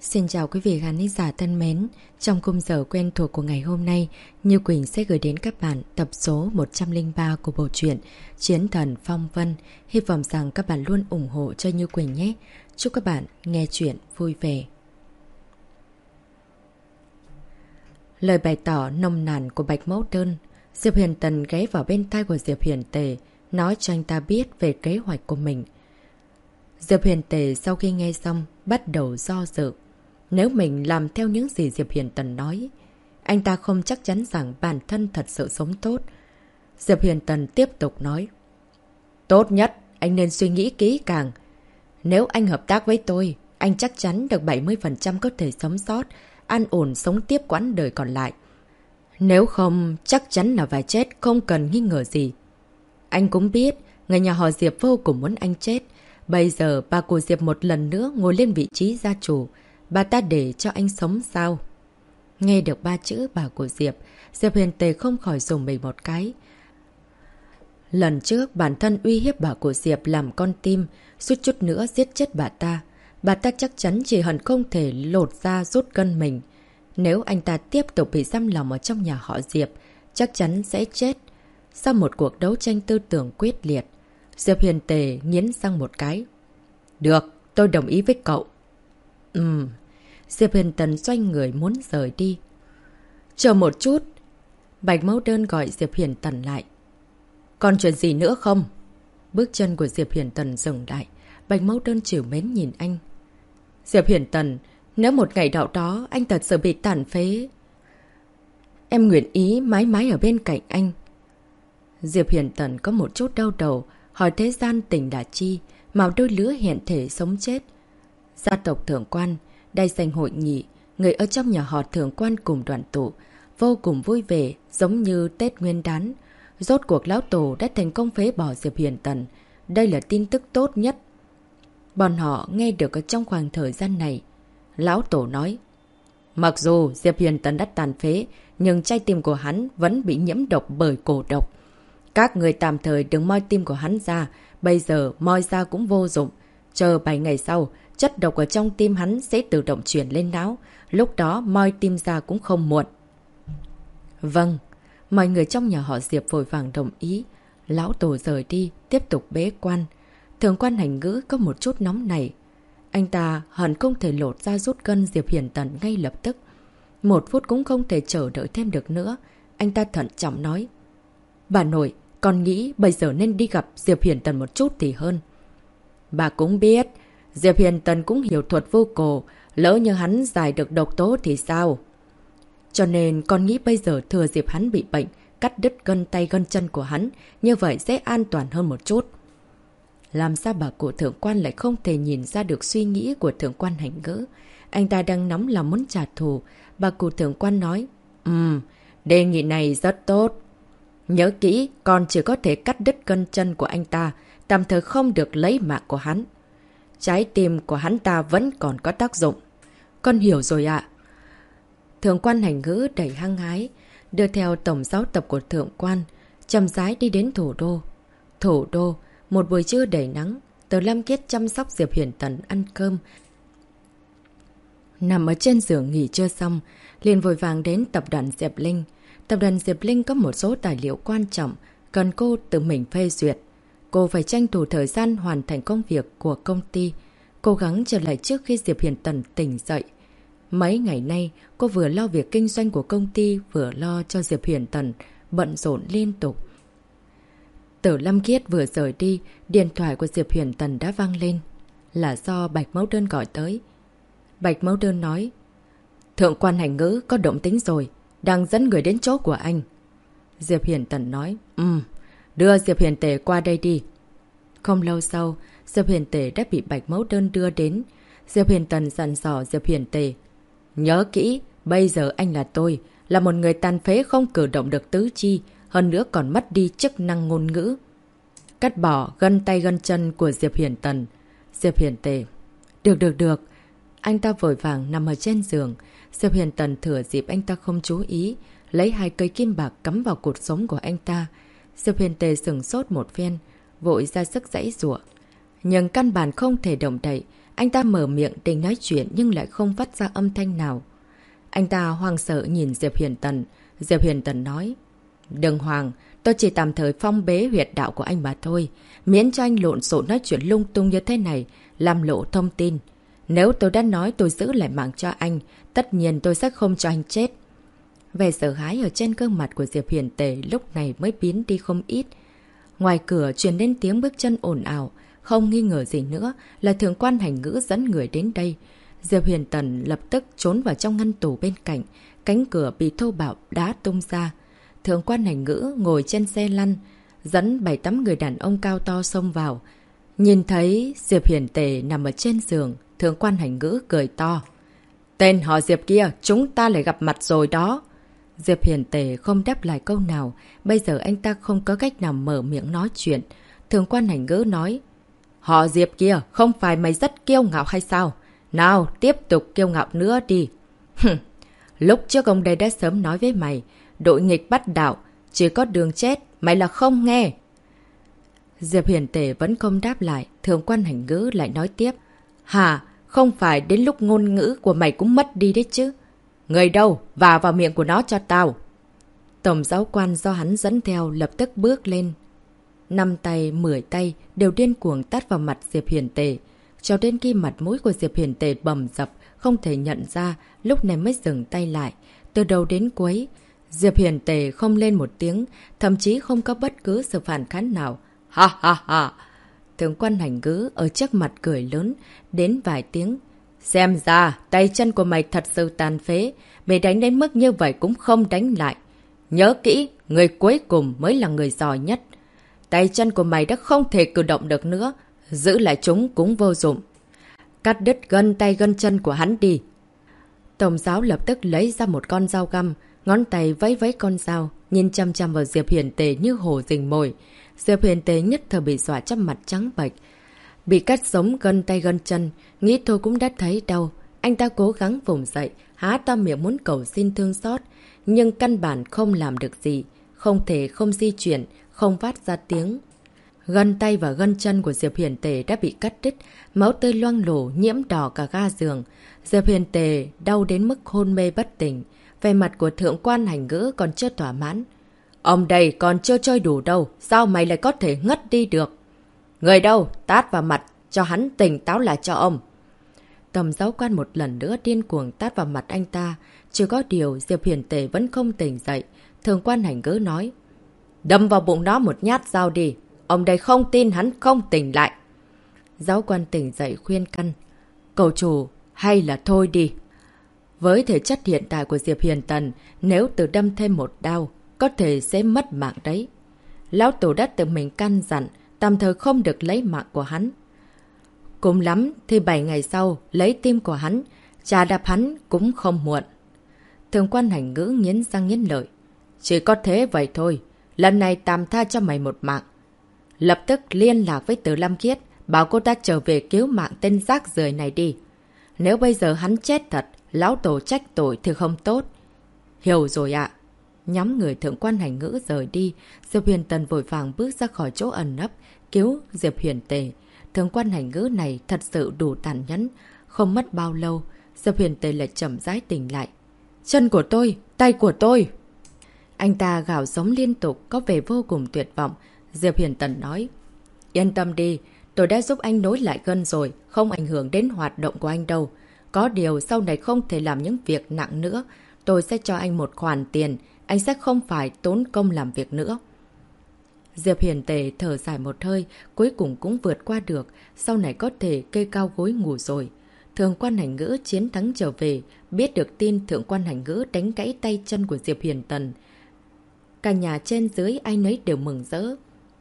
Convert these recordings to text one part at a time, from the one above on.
Xin chào quý vị khán giả thân mến. Trong khung giờ quen thuộc của ngày hôm nay, Như Quỳnh sẽ gửi đến các bạn tập số 103 của bộ truyện Chiến Thần Phong Vân. Hy vọng rằng các bạn luôn ủng hộ cho Như Quỳnh nhé. Chúc các bạn nghe chuyện vui vẻ. Lời bày tỏ nồng nàn của Bạch Mẫu Đơn. Diệp Huyền Tần ghé vào bên tai của Diệp Huyền Tề, nói cho anh ta biết về kế hoạch của mình. Diệp Huyền Tề sau khi nghe xong, bắt đầu do dự. Nếu mình làm theo những gì Diệp Huyền Tần nói, anh ta không chắc chắn rằng bản thân thật sự sống tốt. Diệp Huyền Tần tiếp tục nói. Tốt nhất, anh nên suy nghĩ kỹ càng. Nếu anh hợp tác với tôi, anh chắc chắn được 70% có thể sống sót, an ổn sống tiếp quãng đời còn lại. Nếu không, chắc chắn là phải chết, không cần nghi ngờ gì. Anh cũng biết, người nhà họ Diệp vô cùng muốn anh chết. Bây giờ bà của Diệp một lần nữa ngồi lên vị trí gia chủ. Bà ta để cho anh sống sao? Nghe được ba chữ bà của Diệp, Diệp Huyền Tề không khỏi dùng mình một cái. Lần trước bản thân uy hiếp bà của Diệp làm con tim, suýt chút nữa giết chết bà ta. Bà ta chắc chắn chỉ hận không thể lột ra rút gân mình. Nếu anh ta tiếp tục bị giam lòng ở trong nhà họ Diệp, chắc chắn sẽ chết. Sau một cuộc đấu tranh tư tưởng quyết liệt, Diệp Huyền Tề nghiến răng một cái. Được, tôi đồng ý với cậu. Diệp Huyền Tần xoay người muốn rời đi. Chờ một chút. Bạch Mẫu Đơn gọi Diệp Huyền Tần lại. Còn chuyện gì nữa không? Bước chân của Diệp Huyền Tần dừng lại. Bạch Mẫu Đơn trìu mến nhìn anh. Diệp Huyền Tần, nếu một ngày nào đó anh thật sự bị tàn phế, em nguyện ý mãi mãi ở bên cạnh anh. Diệp Huyền Tần có một chút đau đầu, hỏi thế gian tình là chi, màu đôi lứa hiện thể sống chết. Gia tộc Thượng Quan, đại sảnh hội nghị, người ở trong nhà họ Thượng Quan cùng đoàn tụ, vô cùng vui vẻ, giống như Tết Nguyên Đán. Rốt cuộc lão tổ đã thành công phế bỏ Diệp Huyền Tần. Đây là tin tức tốt nhất bọn họ nghe được ở trong khoảng thời gian này. Lão tổ nói, mặc dù Diệp Huyền Tần đã tàn phế, nhưng trái tim của hắn vẫn bị nhiễm độc bởi cổ độc. Các người tạm thời đừng moi tim của hắn ra, bây giờ moi ra cũng vô dụng. Chờ 7 ngày sau, chất độc ở trong tim hắn sẽ tự động chuyển lên não. Lúc đó moi tim ra cũng không muộn. Vâng, mọi người trong nhà họ Diệp vội vàng đồng ý. Lão tổ rời đi, tiếp tục bế quan. Thượng quan Hành Ngữ có một chút nóng nảy. Anh ta hẳn không thể lột ra rút gân Diệp Huyền Tần ngay lập tức. 1 phút cũng không thể chờ đợi thêm được nữa. Anh ta thận trọng nói. Bà nội, con nghĩ bây giờ nên đi gặp Diệp Huyền Tần một chút thì hơn. Bà cũng biết, Diệp Huyền Tần cũng hiểu thuật vô cổ, lỡ như hắn giải được độc tố thì sao? Cho nên con nghĩ bây giờ thừa dịp hắn bị bệnh, cắt đứt gân tay gân chân của hắn, như vậy sẽ an toàn hơn một chút. Làm sao bà cụ Thượng Quan lại không thể nhìn ra được suy nghĩ của Thượng Quan Hành Ngữ? Anh ta đang nóng lòng muốn trả thù. Bà cụ Thượng Quan nói, đề nghị này rất tốt. Nhớ kỹ, con chỉ có thể cắt đứt gân chân của anh ta, tạm thời không được lấy mạng của hắn. Trái tim của hắn ta vẫn còn có tác dụng. Con hiểu rồi ạ. Thượng Quan Hành Ngữ đầy hăng hái, đưa theo tổng giáo tập của Thượng Quan, chậm rãi đi đến thủ đô. Thủ đô, một buổi trưa đầy nắng, Từ Lam Kiết chăm sóc Diệp Huyền Tần ăn cơm. Nằm ở trên giường nghỉ trưa xong, liền vội vàng đến tập đoàn Diệp Linh. Tập đoàn Diệp Linh có một số tài liệu quan trọng, cần cô tự mình phê duyệt. Cô phải tranh thủ thời gian hoàn thành công việc của công ty, cố gắng trở lại trước khi Diệp Huyền Tần tỉnh dậy. Mấy ngày nay, cô vừa lo việc kinh doanh của công ty, vừa lo cho Diệp Huyền Tần, bận rộn liên tục. Tử Lâm Kiết vừa rời đi, điện thoại của Diệp Huyền Tần đã vang lên. Là do Bạch Mẫu Đơn gọi tới. Bạch Mẫu Đơn nói, Thượng Quan Hành Ngữ có động tính rồi, đang dẫn người đến chỗ của anh. Diệp Huyền Tần nói, đưa Diệp Huyền Tề qua đây đi. Không lâu sau, Diệp Huyền Tề đã bị Bạch Mẫu Đơn đưa đến. Diệp Huyền Tần dặn dò Diệp Huyền Tề, nhớ kỹ, bây giờ anh là tôi, là một người tàn phế không cử động được tứ chi, hơn nữa còn mất đi chức năng ngôn ngữ. Cắt bỏ gân tay gân chân của Diệp Huyền Tần. Diệp Huyền Tề, được. Anh ta vội vàng nằm ở trên giường. Diệp Huyền Tần thừa dịp anh ta không chú ý, lấy 2 cây kim bạc cắm vào cột sống của anh ta. Diệp Huyền Tề sửng sốt một phen, vội ra sức giãy giụa. Nhưng căn bản không thể động đậy. Anh ta mở miệng định nói chuyện nhưng lại không phát ra âm thanh nào. Anh ta hoang sợ nhìn Diệp Huyền Tần. Diệp Huyền Tần nói. Đừng hoàng, tôi chỉ tạm thời phong bế huyệt đạo của anh mà thôi. Miễn cho anh lộn xộn nói chuyện lung tung như thế này, làm lộ thông tin. Nếu tôi đã nói tôi giữ lại mạng cho anh, tất nhiên tôi sẽ không cho anh chết. Vẻ sợ hãi ở trên gương mặt của Diệp Huyền Tề lúc này mới biến đi không ít. Ngoài cửa truyền đến tiếng bước chân ồn ào, không nghi ngờ gì nữa là Thượng quan Hành Ngữ dẫn người đến đây. Diệp Huyền Tần lập tức trốn vào trong ngăn tủ bên cạnh, cánh cửa bị thô bạo đá tung ra. Thượng quan Hành Ngữ ngồi trên xe lăn, dẫn 7-8 người đàn ông cao to xông vào. Nhìn thấy Diệp Huyền Tề nằm ở trên giường, Thượng quan Hành Ngữ cười to. Tên họ Diệp kia, chúng ta lại gặp mặt rồi đó. Diệp Huyền Tề không đáp lại câu nào, bây giờ anh ta không có cách nào mở miệng nói chuyện. Thượng quan Hành Ngữ nói. Họ Diệp kia, không phải mày rất kiêu ngạo hay sao? Nào, tiếp tục kiêu ngạo nữa đi. Lúc trước ông đây đã sớm nói với mày, đội nghịch bắt đạo, chỉ có đường chết, mày là không nghe. Diệp Huyền Tề vẫn không đáp lại, Thượng quan Hành Ngữ lại nói tiếp. Hả, không phải đến lúc ngôn ngữ của mày cũng mất đi đấy chứ. Người đâu, vào miệng của nó cho tao. Tổng giáo quan do hắn dẫn theo lập tức bước lên. 5 tay, 10 tay đều điên cuồng tát vào mặt Diệp Huyền Tề. Cho đến khi mặt mũi của Diệp Huyền Tề bầm dập, không thể nhận ra, lúc này mới dừng tay lại. Từ đầu đến cuối, Diệp Huyền Tề không lên một tiếng, thậm chí không có bất cứ sự phản kháng nào. Ha ha ha! Thượng quan Hành Ngữ ở trước mặt cười lớn, đến vài tiếng. Xem ra, tay chân của mày thật sự tàn phế, mày đánh đến mức như vậy cũng không đánh lại. Nhớ kỹ, người cuối cùng mới là người giỏi nhất. Tay chân của mày đã không thể cử động được nữa, giữ lại chúng cũng vô dụng. Cắt đứt gân tay gân chân của hắn đi. Tổng giáo lập tức lấy ra một con dao găm, ngón tay vẫy vẫy con dao, nhìn chăm chăm vào Diệp Huyền Tề như hổ rình mồi. Diệp Huyền Tề nhất thời bị dọa cho mặt trắng bệch. Bị cắt sống gân tay gân chân, nghĩ thôi cũng đã thấy đau. Anh ta cố gắng vùng dậy, há to miệng muốn cầu xin thương xót, nhưng căn bản không làm được gì. Không thể không di chuyển, không phát ra tiếng. Gân tay và gân chân của Diệp Huyền Tề đã bị cắt đứt, máu tươi loang lổ nhiễm đỏ cả ga giường. Diệp Huyền Tề đau đến mức hôn mê bất tỉnh. Vẻ mặt của Thượng quan Hành Ngữ còn chưa thỏa mãn. Ông đây còn chưa chơi đủ đâu, sao mày lại có thể ngất đi được? Người đâu, tát vào mặt, cho hắn tỉnh táo lại cho ông. Tổng giáo quan một lần nữa điên cuồng tát vào mặt anh ta. Chỉ có điều Diệp Huyền Tề vẫn không tỉnh dậy. Thượng quan Hành Ngữ nói. Đâm vào bụng nó một nhát dao đi. Ông đây không tin hắn không tỉnh lại. Giáo quan tỉnh dậy khuyên căn. Cậu chủ, hay là thôi đi. Với thể chất hiện tại của Diệp Huyền Tần, nếu tự đâm thêm một đao, có thể sẽ mất mạng đấy. Lão Tổ đã tự mình căn dặn, tạm thời không được lấy mạng của hắn. Cùng lắm thì 7 ngày sau, lấy tim của hắn, trà đạp hắn cũng không muộn. Thượng quan Hành Ngữ nghiến răng nghiến lợi. Chỉ có thế vậy thôi, lần này tạm tha cho mày một mạng. Lập tức liên lạc với Từ Lam Khiết, bảo cô ta trở về cứu mạng tên rác rưởi này đi. Nếu bây giờ hắn chết thật, lão Tổ trách tội thì không tốt. Hiểu rồi ạ. Nhóm người Thượng quan Hành Ngữ rời đi, Diệp Huyền Tần vội vàng bước ra khỏi chỗ ẩn nấp, cứu Diệp Huyền Tề. Thượng quan Hành Ngữ này thật sự đủ tàn nhẫn. Không mất bao lâu, Diệp Huyền Tề lại chậm rãi tỉnh lại. Chân của tôi, tay của tôi. Anh ta gào giống liên tục, có vẻ vô cùng tuyệt vọng. Diệp Huyền Tần nói. Yên tâm đi, tôi đã giúp anh nối lại gân rồi, không ảnh hưởng đến hoạt động của anh đâu. Có điều sau này không thể làm những việc nặng nữa. Tôi sẽ cho anh một khoản tiền, anh sẽ không phải tốn công làm việc nữa. Diệp Huyền Tề thở dài một hơi, cuối cùng cũng vượt qua được, sau này có thể kê cao gối ngủ rồi. Thượng quan Hành Ngữ chiến thắng trở về, biết được tin Thượng quan Hành Ngữ đánh gãy tay chân của Diệp Huyền Tần. Cả nhà trên dưới ai nấy đều mừng rỡ.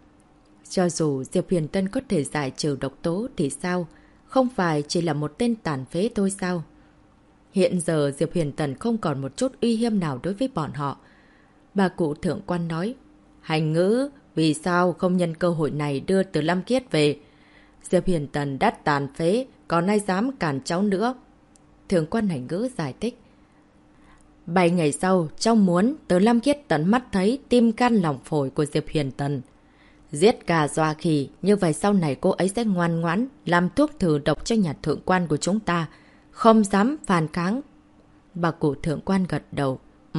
Cho dù Diệp Huyền Tân có thể giải trừ độc tố thì sao? Không phải chỉ là một tên tàn phế thôi sao? Hiện giờ Diệp Huyền Tần không còn một chút uy hiếp nào đối với bọn họ. Bà cụ thượng quan nói. Hành Ngữ, vì sao không nhân cơ hội này đưa Từ Lam Khiết về? Diệp Huyền Tần đã tàn phế, còn ai dám cản cháu nữa? Thượng quan Hành Ngữ giải thích. 7 ngày sau, cháu muốn Từ Lam Khiết tận mắt thấy tim can lòng phổi của Diệp Huyền Tần. Giết gà dọa khỉ, như vậy sau này cô ấy sẽ ngoan ngoãn làm thuốc thử độc cho nhà thượng quan của chúng ta. Không dám phản kháng. Bà cụ thượng quan gật đầu.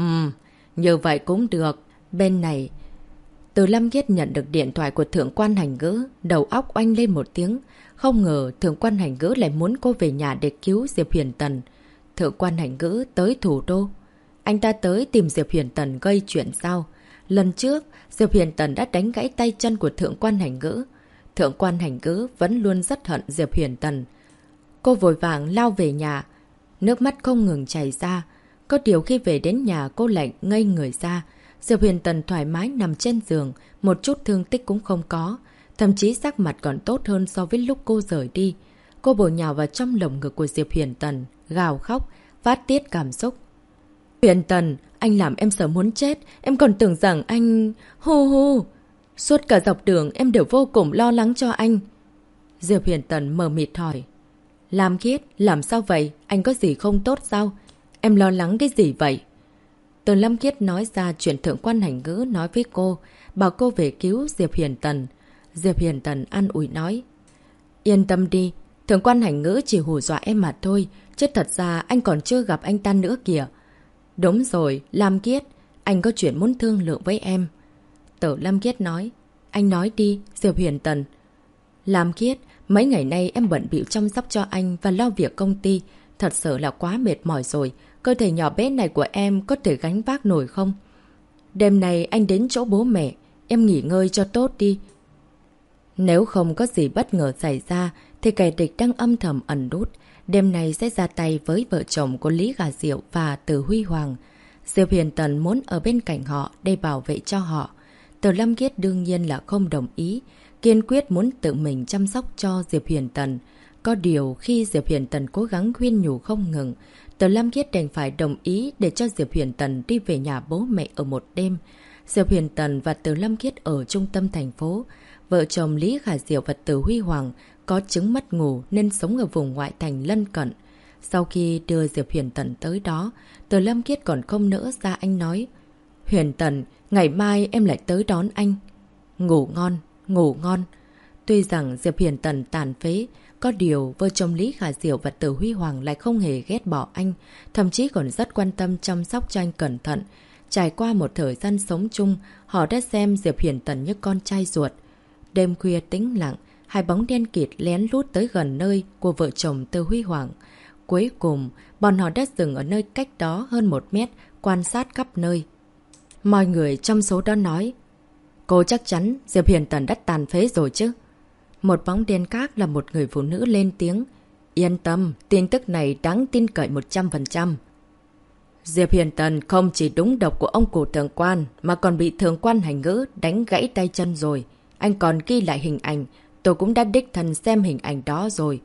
Như vậy cũng được. Bên này, Từ Lâm Khiết nhận được điện thoại của thượng quan Hành Ngữ, đầu óc oanh lên một tiếng. Không ngờ thượng quan Hành Ngữ lại muốn cô về nhà để cứu Diệp Huyền Tần. Thượng quan Hành Ngữ tới thủ đô. Anh ta tới tìm Diệp Huyền Tần gây chuyện sao? Lần trước, Diệp Huyền Tần đã đánh gãy tay chân của thượng quan Hành Ngữ. Thượng quan Hành Ngữ vẫn luôn rất hận Diệp Huyền Tần. Cô vội vàng lao về nhà. Nước mắt không ngừng chảy ra. Có điều khi về đến nhà cô lại ngây người ra. Diệp Huyền Tần thoải mái nằm trên giường, một chút thương tích cũng không có. Thậm chí sắc mặt còn tốt hơn so với lúc cô rời đi. Cô bổ nhào vào trong lồng ngực của Diệp Huyền Tần, gào khóc, phát tiết cảm xúc. Huyền Tần, anh làm em sợ muốn chết, em còn tưởng rằng anh... Hu hu! Suốt cả dọc đường em đều vô cùng lo lắng cho anh. Diệp Huyền Tần mờ mịt hỏi. Lam Khiết, làm sao vậy? Anh có gì không tốt sao? Em lo lắng cái gì vậy? Từ Lam Khiết nói ra chuyện thượng quan Hành Ngữ nói với cô, bảo cô về cứu Diệp Huyền Tần. Diệp Huyền Tần an ủi nói. Yên tâm đi, thượng quan Hành Ngữ chỉ hù dọa em mà thôi, chứ thật ra anh còn chưa gặp anh ta nữa kìa. Đúng rồi, Lam Khiết, anh có chuyện muốn thương lượng với em. Tử Lam Khiết nói. Anh nói đi, Diệp Huyền Tần. Lam Khiết, mấy ngày nay em bận bịu chăm sóc cho anh và lo việc công ty. Thật sự là quá mệt mỏi rồi. Cơ thể nhỏ bé này của em có thể gánh vác nổi không? Đêm nay anh đến chỗ bố mẹ. Em nghỉ ngơi cho tốt đi. Nếu không có gì bất ngờ xảy ra thì kẻ địch đang âm thầm ẩn nút. Đêm nay sẽ ra tay với vợ chồng của Lý Gà Diệu và Từ Huy Hoàng. Diệp Huyền Tần muốn ở bên cạnh họ để bảo vệ cho họ. Từ Lâm Khiết đương nhiên là không đồng ý. Kiên quyết muốn tự mình chăm sóc cho Diệp Huyền Tần. Có điều khi Diệp Huyền Tần cố gắng khuyên nhủ không ngừng, Từ Lâm Khiết đành phải đồng ý để cho Diệp Huyền Tần đi về nhà bố mẹ ở một đêm. Diệp Huyền Tần và Từ Lâm Khiết ở trung tâm thành phố. Vợ chồng Lý Khả Diệu và Từ Huy Hoàng có chứng mất ngủ nên sống ở vùng ngoại thành lân cận. Sau khi đưa Diệp Huyền Tần tới đó, Từ Lâm Khiết còn không nỡ ra anh nói. Huyền Tần, ngày mai em lại tới đón anh. Ngủ ngon, ngủ ngon. Tuy rằng Diệp Huyền Tần tàn phế, có điều vợ chồng Lý Khả Diệu và Từ Huy Hoàng lại không hề ghét bỏ anh, thậm chí còn rất quan tâm chăm sóc cho anh cẩn thận. Trải qua một thời gian sống chung, họ đã xem Diệp Huyền Tần như con trai ruột. Đêm khuya tĩnh lặng, hai bóng đen kịt lén lút tới gần nơi của vợ chồng Từ Huy Hoàng. Cuối cùng, bọn họ đã dừng ở nơi cách đó hơn 1 mét, quan sát khắp nơi. Mọi người trong số đó nói, cô chắc chắn Diệp Huyền Tần đã tàn phế rồi chứ? Một bóng đen khác là một người phụ nữ lên tiếng. Yên tâm, tin tức này đáng tin cậy 100%. Diệp Huyền Tần không chỉ đúng độc của ông cụ thượng quan, mà còn bị thượng quan Hành Ngữ đánh gãy tay chân rồi. Anh còn ghi lại hình ảnh, tôi cũng đã đích thân xem hình ảnh đó rồi.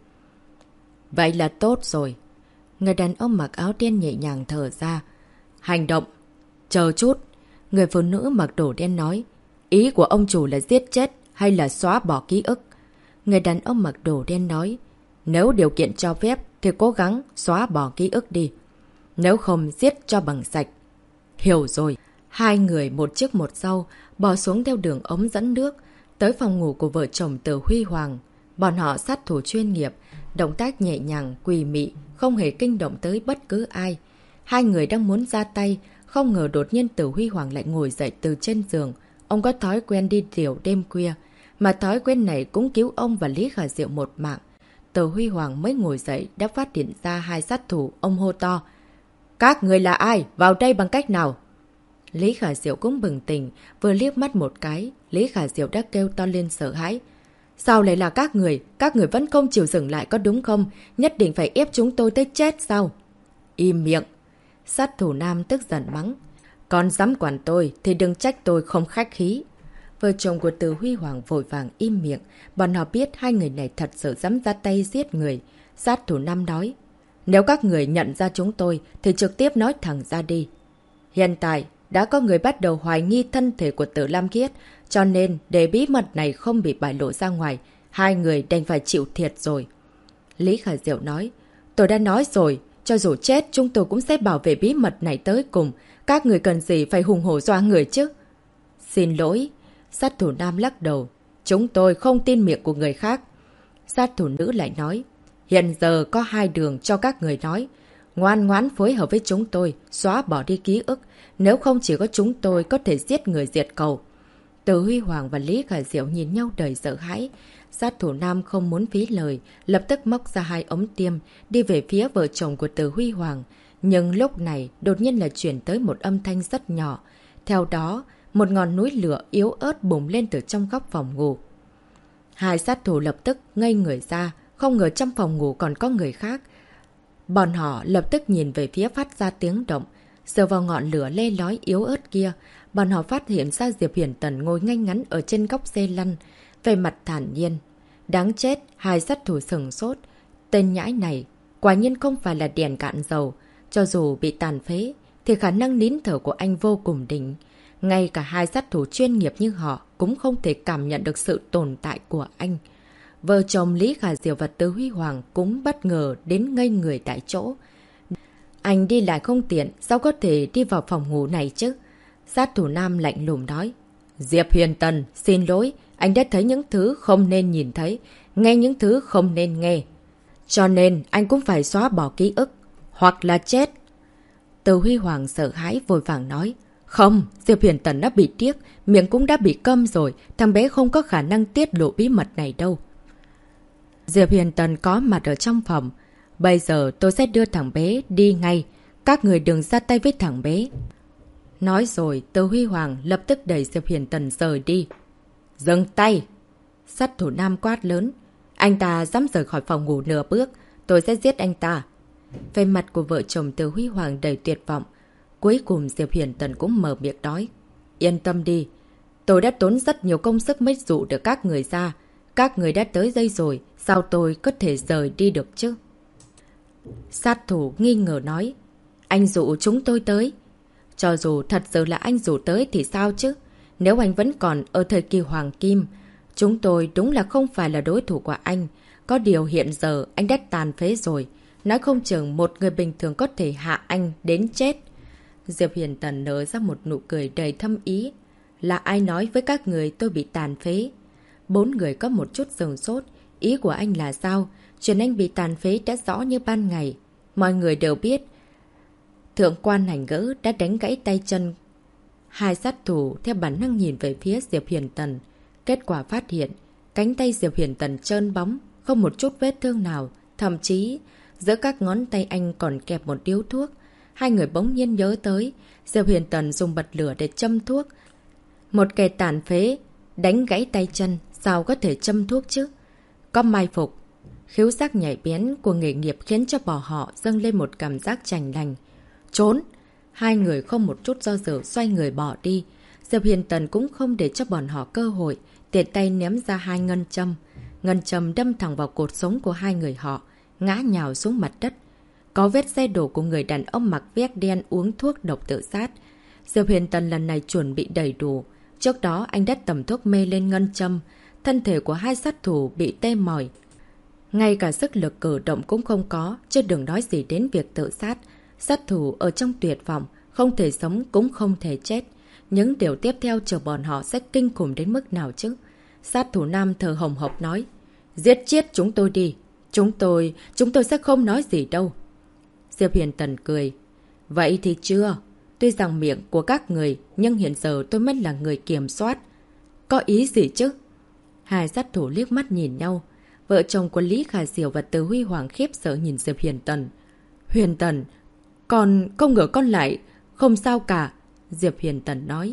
Vậy là tốt rồi. Người đàn ông mặc áo đen nhẹ nhàng thở ra. Hành động. Chờ chút. Người phụ nữ mặc đồ đen nói. Ý của ông chủ là giết chết hay là xóa bỏ ký ức? Người đàn ông mặc đồ đen nói. Nếu điều kiện cho phép thì cố gắng xóa bỏ ký ức đi. Nếu không giết cho bằng sạch. Hiểu rồi. Hai người một trước một sau bò xuống theo đường ống dẫn nước tới phòng ngủ của vợ chồng Từ Huy Hoàng. Bọn họ sát thủ chuyên nghiệp, động tác nhẹ nhàng, quỳ mị, không hề kinh động tới bất cứ ai. Hai người đang muốn ra tay, không ngờ đột nhiên Từ Huy Hoàng lại ngồi dậy từ trên giường. Ông có thói quen đi tiểu đêm khuya, mà thói quen này cũng cứu ông và Lý Khả Diệu một mạng. Từ Huy Hoàng mới ngồi dậy đã phát hiện ra hai sát thủ, ông hô to. Các người là ai? Vào đây bằng cách nào? Lý Khả Diệu cũng bừng tỉnh, vừa liếc mắt một cái, Lý Khả Diệu đã kêu to lên sợ hãi. Sao lại là các người? Các người vẫn không chịu dừng lại có đúng không? Nhất định phải ép chúng tôi tới chết sao? Im miệng! Sát thủ nam tức giận mắng. Còn dám quản tôi thì đừng trách tôi không khách khí. Vợ chồng của Từ Huy Hoàng vội vàng im miệng. Bọn họ biết hai người này thật sự dám ra tay giết người. Sát thủ nam nói. Nếu các người nhận ra chúng tôi thì trực tiếp nói thẳng ra đi. Hiện tại đã có người bắt đầu hoài nghi thân thể của Từ Lam Khiết, cho nên để bí mật này không bị bại lộ ra ngoài, hai người đành phải chịu thiệt rồi. Lý Khả Diệu nói, tôi đã nói rồi, cho dù chết chúng tôi cũng sẽ bảo vệ bí mật này tới cùng, các người cần gì phải hùng hổ dọa người chứ? Xin lỗi, sát thủ nam lắc đầu, chúng tôi không tin miệng của người khác. Sát thủ nữ lại nói, hiện giờ có 2 đường cho các người nói. Ngoan ngoãn phối hợp với chúng tôi, xóa bỏ đi ký ức. Nếu không chỉ có chúng tôi có thể giết người diệt khẩu. Từ Huy Hoàng và Lý Khả Diệu nhìn nhau đầy sợ hãi. Sát thủ nam không muốn phí lời, lập tức móc ra 2 ống tiêm, đi về phía vợ chồng của Từ Huy Hoàng. Nhưng lúc này, đột nhiên là chuyển tới một âm thanh rất nhỏ. Theo đó, một ngọn núi lửa yếu ớt bùng lên từ trong góc phòng ngủ. 2 sát thủ lập tức ngây người ra, không ngờ trong phòng ngủ còn có người khác. Bọn họ lập tức nhìn về phía phát ra tiếng động. Sờ vào ngọn lửa le lói yếu ớt kia, bọn họ phát hiện ra Diệp Huyền Tần ngồi ngay ngắn ở trên góc xe lăn, về mặt thản nhiên. Đáng chết, 2 sát thủ sửng sốt. Tên nhãi này, quả nhiên không phải là đèn cạn dầu. Cho dù bị tàn phế, thì khả năng nín thở của anh vô cùng đỉnh. Ngay cả 2 sát thủ chuyên nghiệp như họ cũng không thể cảm nhận được sự tồn tại của anh. Vợ chồng Lý Khả Diệu và Từ Huy Hoàng cũng bất ngờ đến ngây người tại chỗ. Anh đi lại không tiện, sao có thể đi vào phòng ngủ này chứ? Sát thủ nam lạnh lùng nói. Diệp Huyền Tần, xin lỗi, anh đã thấy những thứ không nên nhìn thấy, nghe những thứ không nên nghe. Cho nên anh cũng phải xóa bỏ ký ức, hoặc là chết. Từ Huy Hoàng sợ hãi vội vàng nói. Không, Diệp Huyền Tần đã bị điếc, miệng cũng đã bị câm rồi, thằng bé không có khả năng tiết lộ bí mật này đâu. Diệp Huyền Tần có mặt ở trong phòng. Bây giờ tôi sẽ đưa thằng bé đi ngay. Các người đừng ra tay với thằng bé. Nói rồi, Từ Huy Hoàng lập tức đẩy Diệp Huyền Tần rời đi. Dừng tay! Sát thủ nam quát lớn. Anh ta dám rời khỏi phòng ngủ nửa bước, tôi sẽ giết anh ta. Về mặt của vợ chồng Từ Huy Hoàng đầy tuyệt vọng. Cuối cùng Diệp Huyền Tần cũng mở miệng nói. Yên tâm đi. Tôi đã tốn rất nhiều công sức mới dụ được các người ra. Các người đã tới đây rồi, sao tôi có thể rời đi được chứ? Sát thủ nghi ngờ nói. Anh dụ chúng tôi tới. Cho dù thật sự là anh dụ tới thì sao chứ? Nếu anh vẫn còn ở thời kỳ hoàng kim, chúng tôi đúng là không phải là đối thủ của anh. Có điều hiện giờ anh đã tàn phế rồi. Nói không chừng một người bình thường có thể hạ anh đến chết. Diệp Huyền Tần nở ra một nụ cười đầy thâm ý. Là ai nói với các người tôi bị tàn phế? 4 người có một chút sửng sốt. Ý của anh là sao? Chuyện anh bị tàn phế đã rõ như ban ngày. Mọi người đều biết. Thượng quan Hành Ngữ đã đánh gãy tay chân. 2 sát thủ theo bản năng nhìn về phía Diệp Huyền Tần. Kết quả phát hiện, cánh tay Diệp Huyền Tần trơn bóng, không một chút vết thương nào. Thậm chí, giữa các ngón tay anh còn kẹp một điếu thuốc. 2 người bỗng nhiên nhớ tới, Diệp Huyền Tần dùng bật lửa để châm thuốc. Một kẻ tàn phế, đánh gãy tay chân, sao có thể châm thuốc chứ? Có mai phục. Khiếu giác nhạy bén của nghề nghiệp khiến cho bọn họ dâng lên một cảm giác chành lành. Trốn! 2 người không một chút do dự xoay người bỏ đi. Diệp Huyền Tần cũng không để cho bọn họ cơ hội, tiện tay ném ra 2 ngân châm. Ngân châm đâm thẳng vào cột sống của 2 người họ, ngã nhào xuống mặt đất. Có vết xe đổ của người đàn ông mặc vest đen uống thuốc độc tự sát. Diệp Huyền Tần lần này chuẩn bị đầy đủ. Trước đó anh đã tẩm thuốc mê lên ngân châm. Thân thể của 2 sát thủ bị tê mỏi. Ngay cả sức lực cử động cũng không có, chứ đừng nói gì đến việc tự sát. Sát thủ ở trong tuyệt vọng, không thể sống cũng không thể chết. Những điều tiếp theo chờ bọn họ sẽ kinh khủng đến mức nào chứ? Sát thủ nam thở hồng hộc nói. Giết chết chúng tôi đi. Chúng tôi sẽ không nói gì đâu. Diệp Huyền Tần cười. Vậy thì chưa. Tuy rằng miệng của các người, nhưng hiện giờ tôi mới là người kiểm soát. Có ý gì chứ? 2 sát thủ liếc mắt nhìn nhau. Vợ chồng của Lý Khả Diệu và Từ Huy Hoàng khiếp sợ nhìn Diệp Huyền Tần. Huyền Tần, con không ngờ con lại. Không sao cả. Diệp Huyền Tần nói.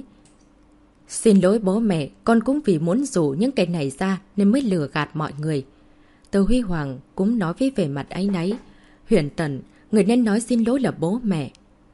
Xin lỗi bố mẹ, con cũng vì muốn rủ những cái này ra nên mới lừa gạt mọi người. Từ Huy Hoàng cũng nói với vẻ mặt áy náy. Huyền Tần, người nên nói xin lỗi là bố mẹ.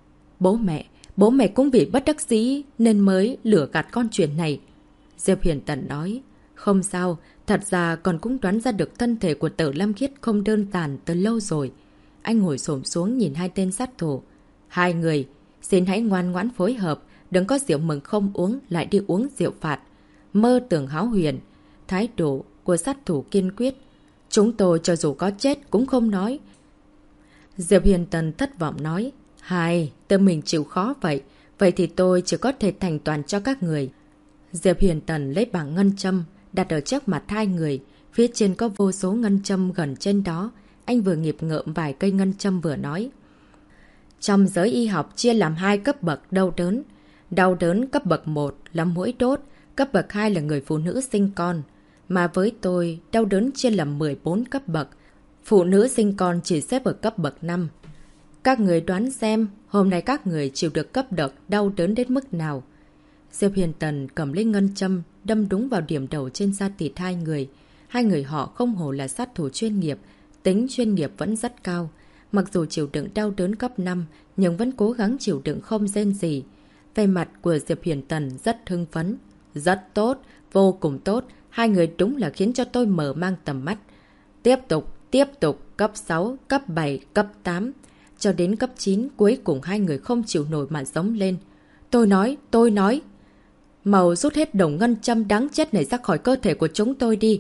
Bố mẹ cũng vì bất đắc dĩ nên mới lừa gạt con chuyện này. Diệp Huyền Tần nói. Không sao, thật ra con cũng đoán ra được thân thể của Tử Lam Khiết không đơn giản từ lâu rồi. Anh ngồi xổm xuống nhìn 2 tên sát thủ. 2 người, xin hãy ngoan ngoãn phối hợp, đừng có rượu mừng không uống lại đi uống rượu phạt. Mơ tưởng hão huyền. Thái độ của sát thủ kiên quyết. Chúng tôi cho dù có chết cũng không nói. Diệp Huyền Tần thất vọng nói. Hai, tự mình chịu khó vậy. Vậy thì tôi chỉ có thể thành toàn cho các người. Diệp Huyền Tần lấy bảng ngân châm, đặt ở trước mặt hai người. Phía trên có vô số ngân châm gần trên đó. Anh vừa nghịp ngợm vài cây ngân châm vừa nói. Trong giới y học chia làm 2 cấp bậc đau đớn. Đau đớn cấp bậc 1 là mũi đốt, cấp bậc 2 là người phụ nữ sinh con. Mà với tôi, đau đớn chia làm 14 cấp bậc. Phụ nữ sinh con chỉ xếp ở cấp bậc 5. Các người đoán xem, hôm nay các người chịu được cấp bậc đau đớn đến mức nào? Diệp Huyền Tần cầm lấy ngân châm, đâm đúng vào điểm đầu trên da thịt hai người. Hai người họ không hổ là sát thủ chuyên nghiệp, tính chuyên nghiệp vẫn rất cao. Mặc dù chịu đựng đau đớn cấp 5, nhưng vẫn cố gắng chịu đựng không rên gì. Vẻ mặt của Diệp Huyền Tần rất hưng phấn. Rất tốt, vô cùng tốt. Hai người đúng là khiến cho tôi mở mang tầm mắt. Tiếp tục, cấp 6, cấp 7, cấp 8. Cho đến cấp 9, cuối cùng hai người không chịu nổi mà giống lên. Tôi nói. Màu rút hết đồng ngân châm đáng chết này ra khỏi cơ thể của chúng tôi đi.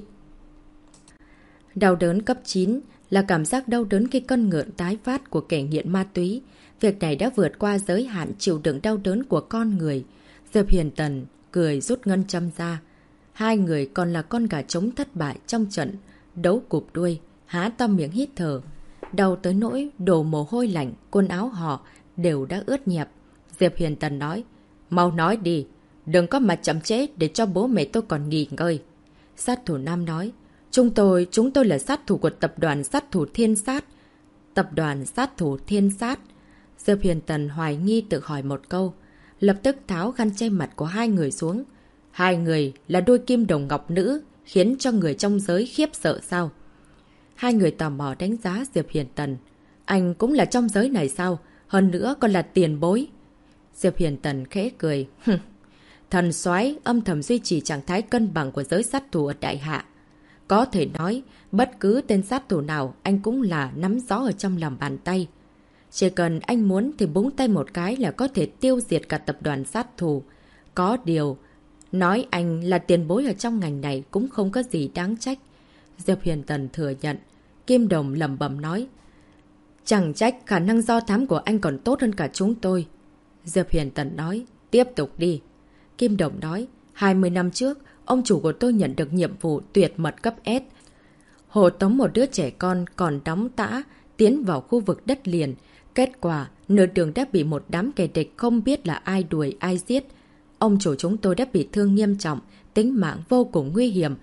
Đau đớn cấp 9 là cảm giác đau đớn khi cơn ngợn tái phát của kẻ nghiện ma túy. Việc này đã vượt qua giới hạn chịu đựng đau đớn của con người. Diệp Huyền Tần cười rút ngân châm ra. Hai người còn là con gà trống thất bại trong trận đấu cụp đuôi, há to miệng hít thở. Đau tới nỗi đổ mồ hôi lạnh, quần áo họ đều đã ướt nhẹp. Diệp Huyền Tần nói, mau nói đi, đừng có mà chậm trễ để cho bố mẹ tôi còn nghỉ ngơi. Sát thủ nam nói, chúng tôi là sát thủ của tập đoàn sát thủ Thiên Sát. Tập đoàn sát thủ Thiên Sát. Diệp Huyền Tần hoài nghi tự hỏi một câu, lập tức tháo khăn che mặt của hai người xuống. Hai người là đôi kim đồng ngọc nữ, khiến cho người trong giới khiếp sợ sao? Hai người tò mò đánh giá Diệp Huyền Tần. Anh cũng là trong giới này sao? Hơn nữa còn là tiền bối. Diệp Huyền Tần khẽ cười. Thần soái âm thầm duy trì trạng thái cân bằng của giới sát thủ ở Đại Hạ. Có thể nói, bất cứ tên sát thủ nào anh cũng là nắm rõ ở trong lòng bàn tay. Chỉ cần anh muốn thì búng tay một cái là có thể tiêu diệt cả tập đoàn sát thủ. Có điều, nói anh là tiền bối ở trong ngành này cũng không có gì đáng trách. Diệp Huyền Tần thừa nhận. Kim Đồng lẩm bẩm nói. Chẳng trách khả năng do thám của anh còn tốt hơn cả chúng tôi. Diệp Huyền Tần nói. Tiếp tục đi. Kim Đồng nói. 20 năm trước, ông chủ của tôi nhận được nhiệm vụ tuyệt mật cấp S. Hồ tống một đứa trẻ con còn đóng tã tiến vào khu vực đất liền. Kết quả, nửa đường đã bị một đám kẻ địch không biết là ai đuổi ai giết. Ông chủ chúng tôi đã bị thương nghiêm trọng, tính mạng vô cùng nguy hiểm.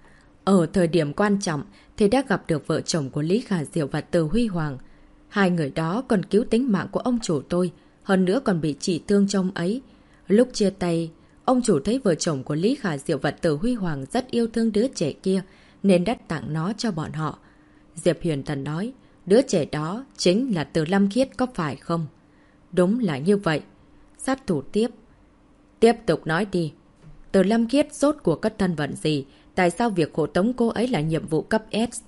Ở thời điểm quan trọng thì đã gặp được vợ chồng của Lý Khả Diệu và Từ Huy Hoàng. Hai người đó còn cứu tính mạng của ông chủ tôi, hơn nữa còn bị trị thương trong ấy. Lúc chia tay, ông chủ thấy vợ chồng của Lý Khả Diệu và Từ Huy Hoàng rất yêu thương đứa trẻ kia, nên đã tặng nó cho bọn họ. Diệp Huyền Tần nói, đứa trẻ đó chính là Từ Lâm Khiết có phải không? Đúng là như vậy. Sát thủ tiếp. Tiếp tục nói đi. Từ Lâm Khiết rốt cuộc có thân phận gì? Tại sao việc hộ tống cô ấy là nhiệm vụ cấp S?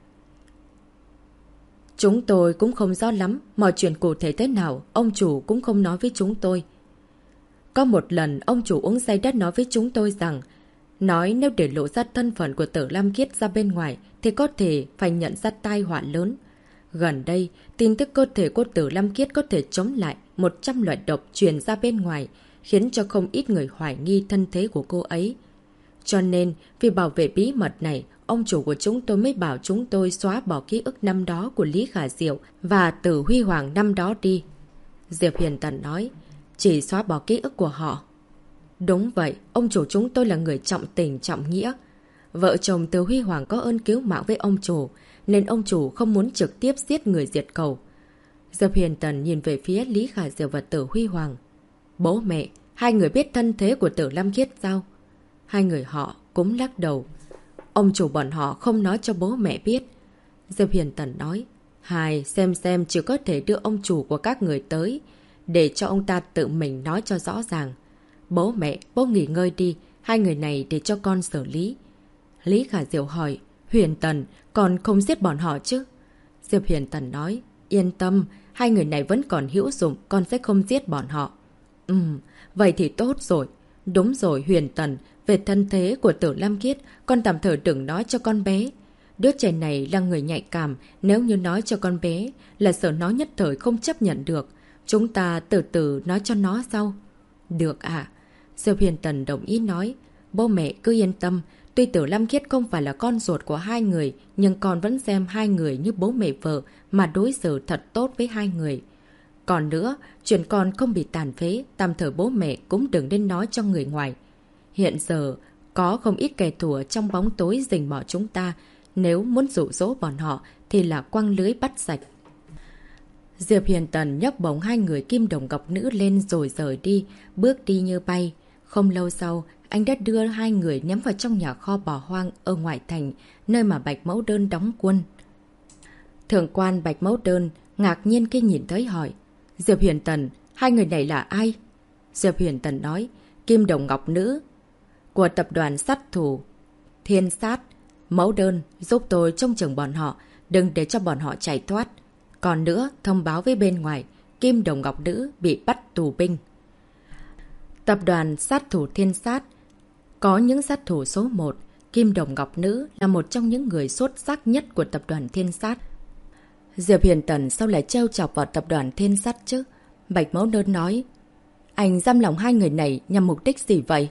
Chúng tôi cũng không rõ lắm. Mọi chuyện cụ thể thế nào, ông chủ cũng không nói với chúng tôi. Có một lần, ông chủ uống say đã nói với chúng tôi rằng nói nếu để lộ ra thân phận của Tử Lâm Khiết ra bên ngoài thì có thể phải nhận ra tai họa lớn. Gần đây, tin tức cơ thể của Tử Lâm Khiết có thể chống lại 100 loại độc truyền ra bên ngoài, khiến cho không ít người hoài nghi thân thế của cô ấy. Cho nên, vì bảo vệ bí mật này, ông chủ của chúng tôi mới bảo chúng tôi xóa bỏ ký ức năm đó của Lý Khả Diệu và Từ Huy Hoàng năm đó đi. Diệp Huyền Tần nói, chỉ xóa bỏ ký ức của họ. Đúng vậy, ông chủ chúng tôi là người trọng tình trọng nghĩa. Vợ chồng Từ Huy Hoàng có ơn cứu mạng với ông chủ, nên ông chủ không muốn trực tiếp giết người diệt khẩu. Diệp Huyền Tần nhìn về phía Lý Khả Diệu và Từ Huy Hoàng. Bố mẹ, hai người biết thân thế của Tử Lâm Khiết sao? Hai người họ cũng lắc đầu. Ông chủ bọn họ không nói cho bố mẹ biết. Diệp Huyền Tần nói, hai xem chỉ có thể đưa ông chủ của các người tới, để cho ông ta tự mình nói cho rõ ràng. Bố mẹ, bố nghỉ ngơi đi, hai người này để cho con xử lý. Lý Khả Diệu hỏi, Huyền Tần, con không giết bọn họ chứ? Diệp Huyền Tần nói, yên tâm, hai người này vẫn còn hữu dụng, con sẽ không giết bọn họ. Vậy thì tốt rồi. Đúng rồi Huyền Tần, về thân thế của Tử Lâm Khiết, con tạm thời đừng nói cho con bé. Đứa trẻ này là người nhạy cảm, nếu như nói cho con bé là sợ nó nhất thời không chấp nhận được. Chúng ta từ từ nói cho nó sau. Được ạ. Diệp Huyền Tần đồng ý nói, bố mẹ cứ yên tâm, Tuy Tử Lâm Khiết không phải là con ruột của hai người, nhưng con vẫn xem hai người như bố mẹ vợ mà đối xử thật tốt với hai người. Còn nữa, chuyện con không bị tàn phế, tạm thời bố mẹ cũng đừng nên nói cho người ngoài. Hiện giờ, có không ít kẻ thù trong bóng tối rình mò chúng ta. Nếu muốn dụ dỗ bọn họ thì là quăng lưới bắt sạch. Diệp Hiền Tần nhấc bổng hai người kim đồng ngọc nữ lên rồi rời đi, bước đi như bay. Không lâu sau, anh đã đưa hai người ném vào trong nhà kho bỏ hoang ở ngoại thành, nơi mà Bạch Mẫu Đơn đóng quân. Thượng quan Bạch Mẫu Đơn ngạc nhiên khi nhìn thấy hỏi, Diệp Hiền Tần, hai người này là ai? Diệp Hiền Tần nói, kim đồng ngọc nữ của tập đoàn sát thủ Thiên Sát. Mẫu Đơn, giúp tôi trông chừng bọn họ, đừng để cho bọn họ chạy thoát. Còn nữa, thông báo với bên ngoài, kim đồng ngọc nữ bị bắt tù binh. Tập đoàn sát thủ Thiên Sát có những sát thủ số 1, kim đồng ngọc nữ là một trong những người xuất sắc nhất của tập đoàn Thiên Sát. Diệp Hiền Tần sao lại trêu chọc vào tập đoàn Thiên Sát chứ? Bạch Mẫu Đơn nói, anh giam lòng hai người này nhằm mục đích gì vậy?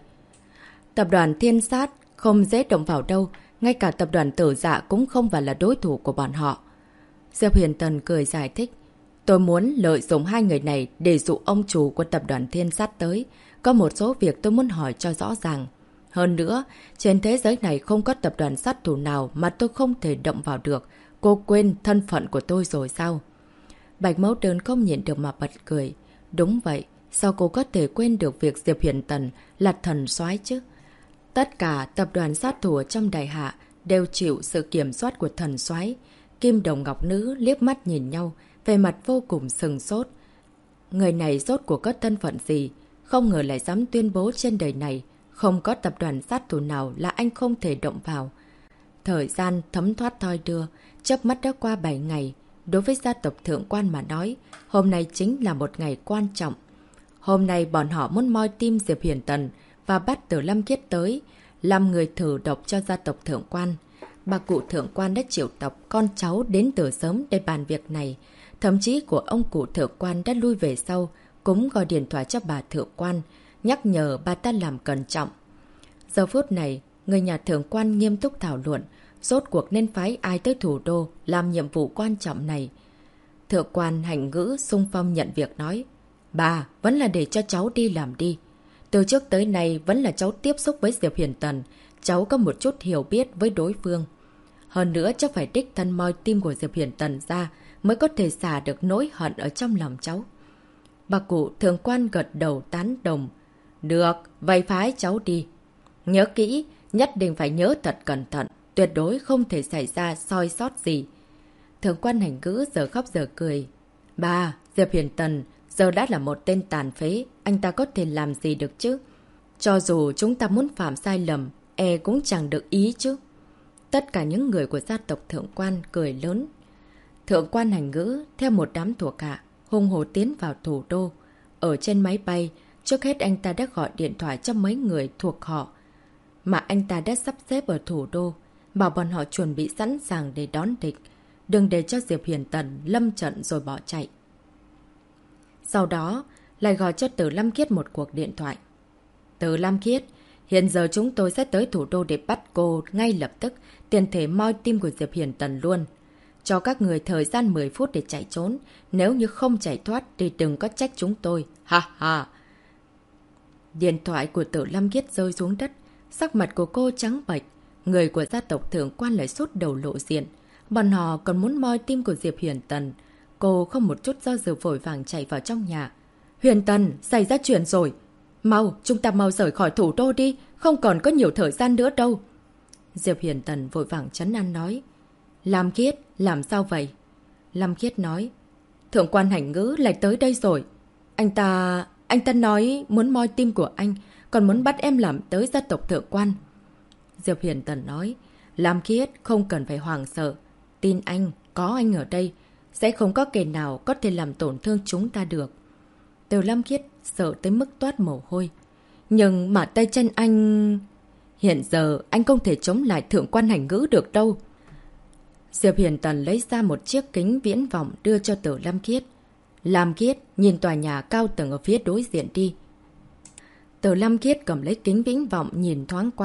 Tập đoàn Thiên Sát không dễ động vào đâu, ngay cả tập đoàn Tử Dạ cũng không phải là đối thủ của bọn họ. Diệp Hiền Tần cười giải thích, tôi muốn lợi dụng hai người này để dụ ông chủ của tập đoàn Thiên Sát tới. Có một số việc tôi muốn hỏi cho rõ ràng. Hơn nữa, trên thế giới này không có tập đoàn sát thủ nào mà tôi không thể động vào được. Cô quên thân phận của tôi rồi sao? Bạch Mẫu Đơn không nhịn được mà bật cười. Đúng vậy, sao cô có thể quên được việc Diệp Hiền Tần là thần soái chứ? Tất cả tập đoàn sát thủ ở trong đại hạ đều chịu sự kiểm soát của thần soái. Kim đồng ngọc nữ liếc mắt nhìn nhau, về mặt vô cùng sừng sốt. Người này rốt cuộc có thân phận gì? Không ngờ lại dám tuyên bố trên đời này không có tập đoàn sát thủ nào là anh không thể động vào. Thời gian thấm thoát thoi đưa, chớp mắt đã qua 7 ngày. Đối với gia tộc Thượng Quan mà nói, hôm nay chính là một ngày quan trọng. Hôm nay bọn họ muốn moi tim Diệp Hiền Tần và bắt Tử Lâm Khiết tới, làm người thử độc cho gia tộc Thượng Quan. Bà cụ Thượng Quan đã triệu tập con cháu đến từ sớm để bàn việc này. Thậm chí của ông cụ Thượng Quan đã lui về sau, cũng gọi điện thoại cho bà Thượng Quan, nhắc nhở bà ta làm cẩn trọng. Giờ phút này, người nhà Thượng Quan nghiêm túc thảo luận, rốt cuộc nên phái ai tới thủ đô làm nhiệm vụ quan trọng này. Thượng Quan Hành Ngữ xung phong nhận việc nói, bà, vẫn là để cho cháu đi làm đi. Từ trước tới nay vẫn là cháu tiếp xúc với Diệp Hiền Tần, cháu có một chút hiểu biết với đối phương. Hơn nữa chắc phải đích thân moi tim của Diệp Hiền Tần ra mới có thể xả được nỗi hận ở trong lòng cháu. Bà cụ Thượng Quan gật đầu tán đồng. Được, vậy phái cháu đi. Nhớ kỹ, nhất định phải nhớ thật cẩn thận, tuyệt đối không thể xảy ra soi sót gì. Thượng Quan Hành Ngữ giờ khóc giờ cười. Bà, Diệp Hiền Tần giờ đã là một tên tàn phế, anh ta có thể làm gì được chứ? Cho dù chúng ta muốn phạm sai lầm, cũng chẳng được ý chứ. Tất cả những người của gia tộc Thượng Quan cười lớn. Thượng Quan Hành Ngữ theo một đám thuộc hạ hùng hổ tiến vào thủ đô. Ở trên máy bay, trước hết anh ta đã gọi điện thoại cho mấy người thuộc họ mà anh ta đã sắp xếp ở thủ đô, bảo bọn họ chuẩn bị sẵn sàng để đón địch, đừng để cho Diệp Hiền Tần lâm trận rồi bỏ chạy. Sau đó, lại gọi cho Tử Lâm Khiết một cuộc điện thoại. Tử Lâm Khiết, hiện giờ chúng tôi sẽ tới thủ đô để bắt cô ngay lập tức, tiền thể moi tim của Diệp Hiền Tần luôn. Cho các người thời gian 10 phút để chạy trốn, nếu như không chạy thoát thì đừng có trách chúng tôi. Ha ha! Điện thoại của Tử Lâm Khiết rơi xuống đất, sắc mặt của cô trắng bệch, người của gia tộc Thượng Quan lại sốt đầu lộ diện. Bọn họ còn muốn moi tim của Diệp Hiền Tần. Cô không một chút do dự vội vàng chạy vào trong nhà. Hiền Tần, xảy ra chuyện rồi. Mau, chúng ta mau rời khỏi thủ đô đi, không còn có nhiều thời gian nữa đâu. Diệp Hiền Tần vội vàng trấn an nói. Lam Khiết, làm sao vậy? Lam Khiết nói. Thượng Quan Hành Ngữ lại tới đây rồi. Anh ta nói muốn moi tim của anh, còn muốn bắt em làm tới gia tộc Thượng Quan. Diệp Hiền Tần nói. Lam Khiết không cần phải hoảng sợ. Tin anh, có anh ở đây, sẽ không có kẻ nào có thể làm tổn thương chúng ta được. Từ Lam Khiết sợ tới mức toát mồ hôi. Nhưng mà tay chân anh... Hiện giờ anh không thể chống lại Thượng Quan Hành Ngữ được đâu. Diệp Hiền Tần lấy ra một chiếc kính viễn vọng đưa cho Tử Lam Khiết. Lam Khiết nhìn tòa nhà cao tầng ở phía đối diện đi. Tử Lam Khiết cầm lấy kính viễn vọng nhìn thoáng qua,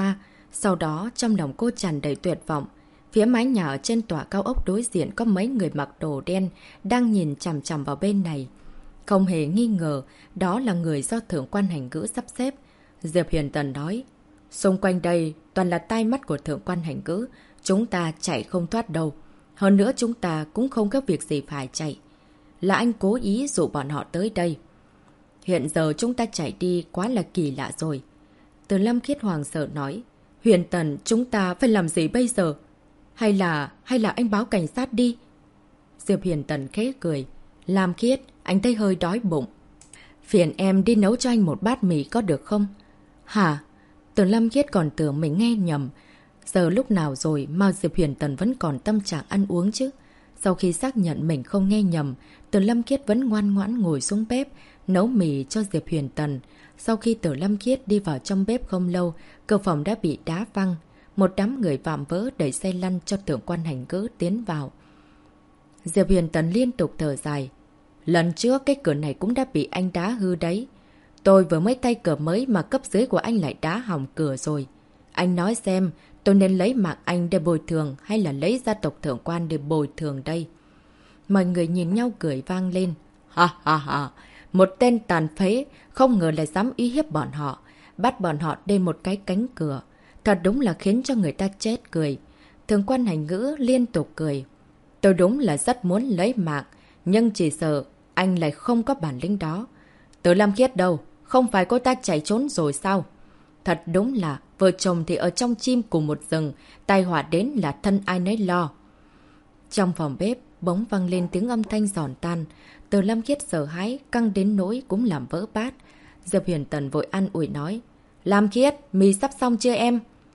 Sau đó, trong lòng cô tràn đầy tuyệt vọng. Phía mái nhà ở trên tòa cao ốc đối diện có mấy người mặc đồ đen đang nhìn chằm chằm vào bên này. Không hề nghi ngờ, đó là người do thượng quan hành ngữ sắp xếp. Diệp Huyền Tần nói, xung quanh đây toàn là tai mắt của thượng quan hành ngữ, chúng ta chạy không thoát đâu. Hơn nữa chúng ta cũng không có việc gì phải chạy. Là anh cố ý dụ bọn họ tới đây. Hiện giờ chúng ta chạy đi quá là kỳ lạ rồi. Từ Lâm Khiết hoàng sợ nói, Huyền Tần, chúng ta phải làm gì bây giờ? Hay là anh báo cảnh sát đi? Diệp Huyền Tần khẽ cười. Lam Khiết, anh thấy hơi đói bụng. Phiền em đi nấu cho anh một bát mì có được không? Hả? Từ Lâm Khiết còn tưởng mình nghe nhầm. Giờ lúc nào rồi mà Diệp Huyền Tần vẫn còn tâm trạng ăn uống chứ? Sau khi xác nhận mình không nghe nhầm, Từ Lâm Khiết vẫn ngoan ngoãn ngồi xuống bếp, nấu mì cho Diệp Huyền Tần. Sau khi Từ Lâm Khiết đi vào trong bếp không lâu, cửa phòng đã bị đá văng. Một đám người vạm vỡ đẩy xe lăn cho thượng quan hành ngữ tiến vào. Diệp Huyền Tần liên tục thở dài. Lần trước cái cửa này cũng đã bị anh đá hư đấy. Tôi vừa mới tay cửa mới mà cấp dưới của anh lại đá hỏng cửa rồi. Anh nói xem, tôi nên lấy mạng anh để bồi thường hay là lấy gia tộc thượng quan để bồi thường đây? Mọi người nhìn nhau cười vang lên. Ha ha ha, một tên tàn phế, không ngờ lại dám uy hiếp bọn họ. Bắt bọn họ đem một cái cánh cửa. Thật đúng là khiến cho người ta chết cười. Thượng quan hành ngữ liên tục cười. Tôi đúng là rất muốn lấy mạng, nhưng chỉ sợ anh lại không có bản lĩnh đó. Từ Lam Khiết đâu? Không phải cô ta chạy trốn rồi sao? Thật đúng là vợ chồng thì ở trong chim cùng một rừng, tai họa đến là thân ai nấy lo. Trong phòng bếp, bỗng vang lên tiếng âm thanh giòn tan. Từ Lam Khiết sợ hãi, căng đến nỗi cũng làm vỡ bát. Diệp Huyền Tần vội an ủi nói. Lam Khiết, mì sắp xong chưa em?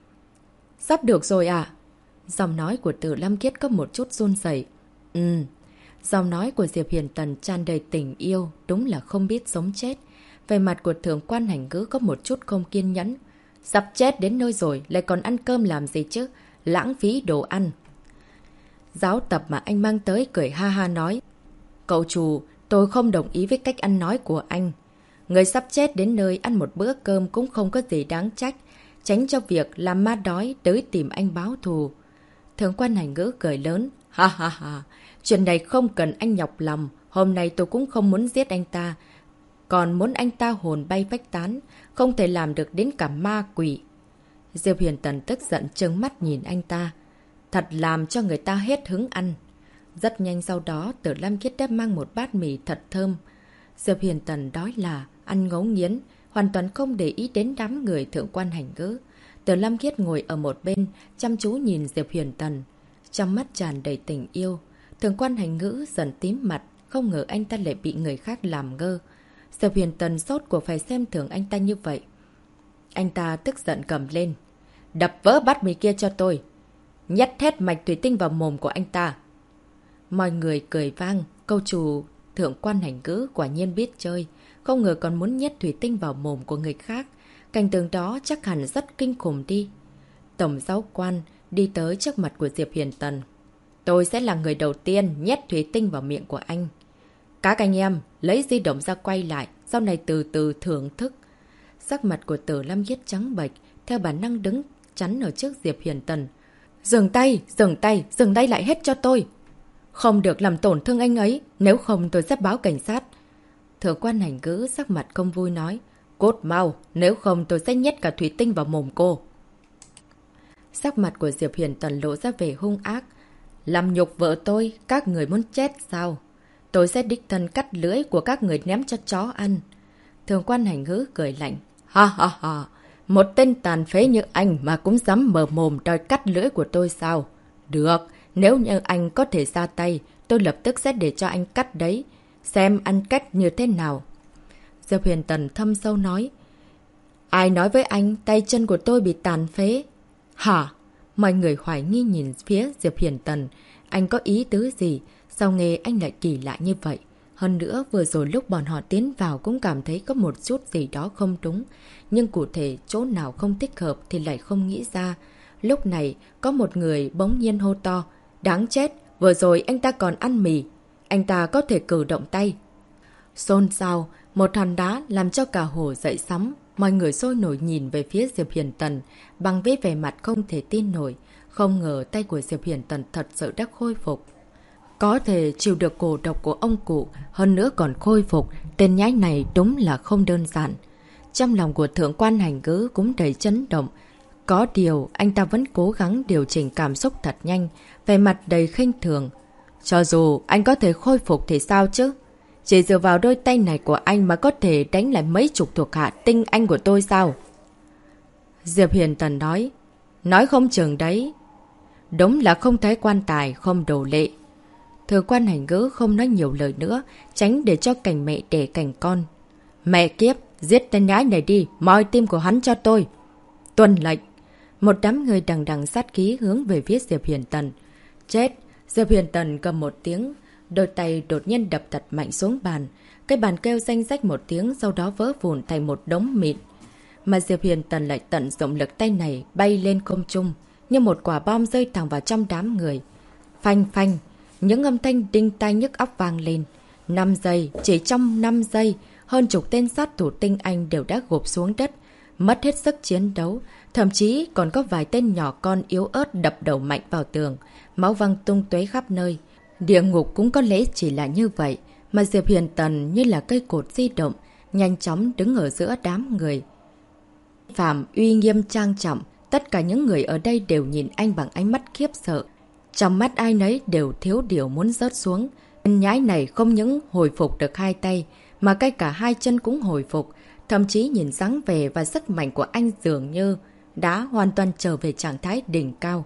Sắp được rồi ạ. Giọng nói của Từ Lam Khiết có một chút run rẩy. Giọng nói của Diệp Huyền Tần tràn đầy tình yêu, đúng là không biết sống chết. Về mặt của thượng quan hành ngữ có một chút không kiên nhẫn. Sắp chết đến nơi rồi, lại còn ăn cơm làm gì chứ? Lãng phí đồ ăn. Giáo tập mà anh mang tới cười ha ha nói. Cậu chủ, tôi không đồng ý với cách ăn nói của anh. Người sắp chết đến nơi ăn một bữa cơm cũng không có gì đáng trách. Tránh cho việc làm ma đói tới tìm anh báo thù. Thượng quan hành ngữ cười lớn. Ha ha ha, chuyện này không cần anh nhọc lòng. Hôm nay tôi cũng không muốn giết anh ta. Còn muốn anh ta hồn bay phách tán. Không thể làm được đến cả ma quỷ. Diệp Huyền Tần tức giận trừng mắt nhìn anh ta. Thật làm cho người ta hết hứng ăn. Rất nhanh sau đó Tử Lam Khiết đã mang một bát mì thật thơm. Diệp Huyền Tần đói là ăn ngấu nghiến, hoàn toàn không để ý đến đám người thượng quan hành ngữ. Tử Lam Khiết ngồi ở một bên, chăm chú nhìn Diệp Huyền Tần. Trong mắt tràn đầy tình yêu. Thượng quan hành ngữ dần tím mặt, không ngờ anh ta lại bị người khác làm ngơ. Diệp Huyền Tần sốt của phải xem thường anh ta như vậy. Anh ta tức giận cầm lên. Đập vỡ bát mì kia cho tôi. Nhét hết mạch thủy tinh vào mồm của anh ta. Mọi người cười vang. Câu chủ thượng quan hành ngữ quả nhiên biết chơi. Không ngờ còn muốn nhét thủy tinh vào mồm của người khác. Cảnh tượng đó chắc hẳn rất kinh khủng đi. Tổng giáo quan đi tới trước mặt của Diệp Huyền Tần. Tôi sẽ là người đầu tiên nhét thủy tinh vào miệng của anh. Các anh em lấy di động ra quay lại. Sau này từ từ thưởng thức. Sắc mặt của Tử Lam Khiết trắng bệch. Theo bản năng đứng chắn ở trước Diệp Huyền Tần. Dừng tay, dừng tay, dừng tay lại hết cho tôi. Không được làm tổn thương anh ấy. Nếu không tôi sẽ báo cảnh sát. Thượng quan hành ngữ sắc mặt không vui nói. Cốt mau, nếu không tôi sẽ nhét cả thủy tinh vào mồm cô. Sắc mặt của Diệp Huyền Tần lộ ra vẻ hung ác. Làm nhục vợ tôi, các người muốn chết sao? Tôi sẽ đích thân cắt lưỡi của các người ném cho chó ăn. Thượng quan hành ngữ cười lạnh. Ha ha ha, một tên tàn phế như anh mà cũng dám mở mồm đòi cắt lưỡi của tôi sao? Được, nếu như anh có thể ra tay, tôi lập tức sẽ để cho anh cắt đấy. Xem ăn cách như thế nào. Diệp Huyền Tần thâm sâu nói. Ai nói với anh tay chân của tôi bị tàn phế? Hả? Mọi người hoài nghi nhìn phía Diệp Huyền Tần. Anh có ý tứ gì? Sao nghe anh lại kỳ lạ như vậy? Hơn nữa vừa rồi lúc bọn họ tiến vào cũng cảm thấy có một chút gì đó không đúng. Nhưng cụ thể chỗ nào không thích hợp thì lại không nghĩ ra. Lúc này có một người bỗng nhiên hô to. Đáng chết! Vừa rồi anh ta còn ăn mì. Anh ta có thể cử động tay. Xôn xao, một hòn đá làm cho cả hồ dậy sóng. Mọi người sôi nổi nhìn về phía Diệp Hiền Tần, bằng với vẻ mặt không thể tin nổi. Không ngờ tay của Diệp Hiền Tần thật sự đã khôi phục. Có thể chịu được cổ độc của ông cụ, hơn nữa còn khôi phục, tên nhái này đúng là không đơn giản. Trong lòng của thượng quan hành ngữ cũng đầy chấn động. Có điều, anh ta vẫn cố gắng điều chỉnh cảm xúc thật nhanh, vẻ mặt đầy khinh thường. Cho dù anh có thể khôi phục thì sao chứ? Chỉ dựa vào đôi tay này của anh mà có thể đánh lại mấy chục thuộc hạ tinh anh của tôi sao? Diệp Hiền Tần nói không chừng đấy. Đúng là không thấy quan tài, không đồ lệ. Thượng quan hành ngữ không nói nhiều lời nữa, tránh để cho cảnh mẹ đẻ cảnh con. Mẹ kiếp, giết tên nhái này đi, moi tim của hắn cho tôi. Tuân lệnh. Một đám người đằng đằng sát khí hướng về phía Diệp Hiền Tần. Chết! Diệp Hiền Tần cầm một tiếng, đôi tay đột nhiên đập thật mạnh xuống bàn. Cái bàn kêu ranh rách một tiếng, sau đó vỡ vụn thành một đống mịn. Mà Diệp Hiền Tần lại tận dụng lực tay này bay lên không trung, như một quả bom rơi thẳng vào trong đám người. Phanh phanh, những âm thanh đinh tai nhức óc vang lên. 5 giây, chỉ trong 5 giây, hơn chục tên sát thủ tinh anh đều đã gục xuống đất, mất hết sức chiến đấu. Thậm chí còn có vài tên nhỏ con yếu ớt đập đầu mạnh vào tường, máu văng tung tóe khắp nơi. Địa ngục cũng có lẽ chỉ là như vậy, mà Diệp Hiền Tần như là cây cột di động, nhanh chóng đứng ở giữa đám người. Phạm uy nghiêm trang trọng, tất cả những người ở đây đều nhìn anh bằng ánh mắt khiếp sợ. Trong mắt ai nấy đều thiếu điều muốn rớt xuống. Tên nhái này không những hồi phục được 2 tay, mà ngay cả 2 chân cũng hồi phục. Thậm chí nhìn dáng vẻ và sức mạnh của anh dường như đã hoàn toàn trở về trạng thái đỉnh cao.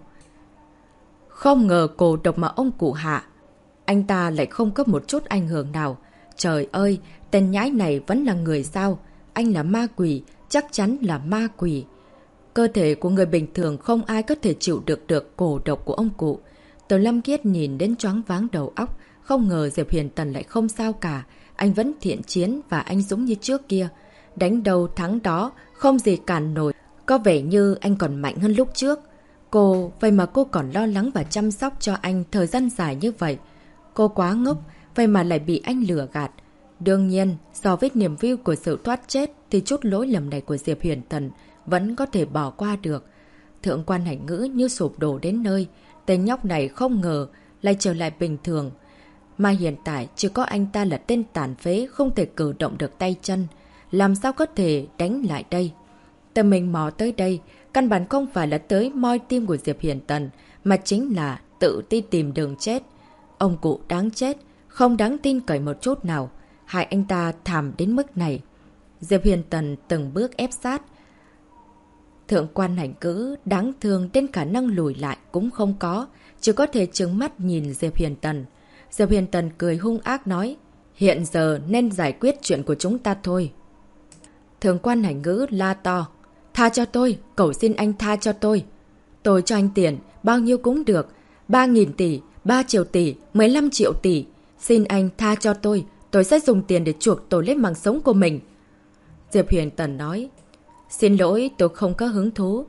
Không ngờ cổ độc mà ông cụ hạ, anh ta lại không có một chút ảnh hưởng nào. Trời ơi, tên nhái này vẫn là người sao? Anh là ma quỷ, chắc chắn là ma quỷ. Cơ thể của người bình thường không ai có thể chịu được cổ độc của ông cụ. Từ Lâm Kiết nhìn đến choáng váng đầu óc, không ngờ Diệp Hiền Tần lại không sao cả. Anh vẫn thiện chiến và anh dũng như trước kia. Đánh đầu thắng đó, không gì cản nổi. Có vẻ như anh còn mạnh hơn lúc trước. Vậy mà cô còn lo lắng và chăm sóc cho anh thời gian dài như vậy. Cô quá ngốc, vậy mà lại bị anh lừa gạt. Đương nhiên, so với niềm vui của sự thoát chết thì chút lỗi lầm này của Diệp Hiền Tần vẫn có thể bỏ qua được. Thượng quan hành ngữ như sụp đổ đến nơi. Tên nhóc này không ngờ lại trở lại bình thường. Mà hiện tại chỉ có anh ta là tên tàn phế, không thể cử động được tay chân. Làm sao có thể đánh lại đây? Tầm mình mò tới đây, căn bản không phải là tới moi tim của Diệp Hiền Tần, mà chính là tự đi tìm đường chết. Ông cụ đáng chết, không đáng tin cậy một chút nào. Hại anh ta thảm đến mức này. Diệp Hiền Tần từng bước ép sát. Thượng quan hành ngữ đáng thương đến khả năng lùi lại cũng không có, chỉ có thể trừng mắt nhìn Diệp Hiền Tần. Diệp Hiền Tần cười hung ác nói, hiện giờ nên giải quyết chuyện của chúng ta thôi. Thượng quan hành ngữ la to, tha cho tôi, cầu xin anh tha cho tôi. Tôi cho anh tiền, bao nhiêu cũng được, 3.000 tỷ, 3 triệu tỷ, 15 triệu tỷ. Xin anh tha cho tôi sẽ dùng tiền để chuộc tôi lấy mạng sống của mình. Diệp Hiền Tần nói, xin lỗi, tôi không có hứng thú.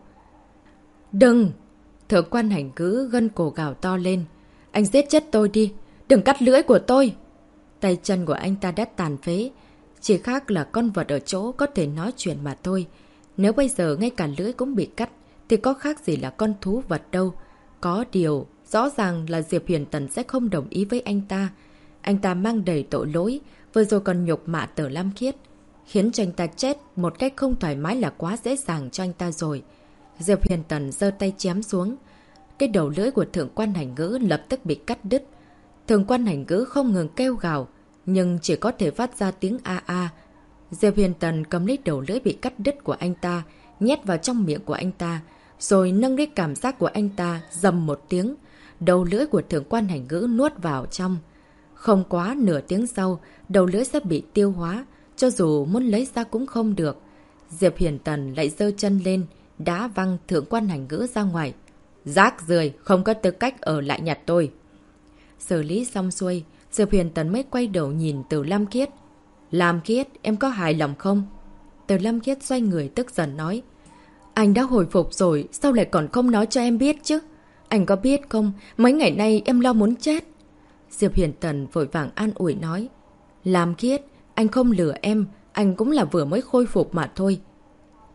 Đừng! Thượng quan hành ngữ gân cổ gào to lên. Anh giết chết tôi đi, đừng cắt lưỡi của tôi. Tay chân của anh ta đã tàn phế, chỉ khác là con vật ở chỗ có thể nói chuyện mà thôi. Nếu bây giờ ngay cả lưỡi cũng bị cắt, thì có khác gì là con thú vật đâu. Có điều, rõ ràng là Diệp Hiền Tần sẽ không đồng ý với anh ta. Anh ta mang đầy tội lỗi, vừa rồi còn nhục mạ Tử Lam Khiết. Khiến cho anh ta chết một cách không thoải mái là quá dễ dàng cho anh ta rồi. Diệp Hiền Tần giơ tay chém xuống. Cái đầu lưỡi của thượng quan hành ngữ lập tức bị cắt đứt. Thượng quan hành ngữ không ngừng kêu gào, nhưng chỉ có thể phát ra tiếng a a. Diệp Hiền Tần cầm lấy đầu lưỡi bị cắt đứt của anh ta, nhét vào trong miệng của anh ta, rồi nâng lấy cảm giác của anh ta, dầm một tiếng. Đầu lưỡi của thượng quan hành ngữ nuốt vào trong. Không quá nửa tiếng sau, đầu lưỡi sẽ bị tiêu hóa, cho dù muốn lấy ra cũng không được. Diệp Hiền Tần lại giơ chân lên, đá văng thượng quan hành ngữ ra ngoài. Rác rưởi, không có tư cách ở lại nhặt tôi. Xử lý xong xuôi, Diệp Hiền Tần mới quay đầu nhìn Từ Lam Khiết. Lam Khiết, em có hài lòng không? Từ Lam Khiết xoay người tức giận nói. Anh đã hồi phục rồi, sao lại còn không nói cho em biết chứ? Anh có biết không, mấy ngày nay em lo muốn chết. Diệp Hiền Tần vội vàng an ủi nói. Lam Khiết, anh không lừa em, anh cũng là vừa mới khôi phục mà thôi.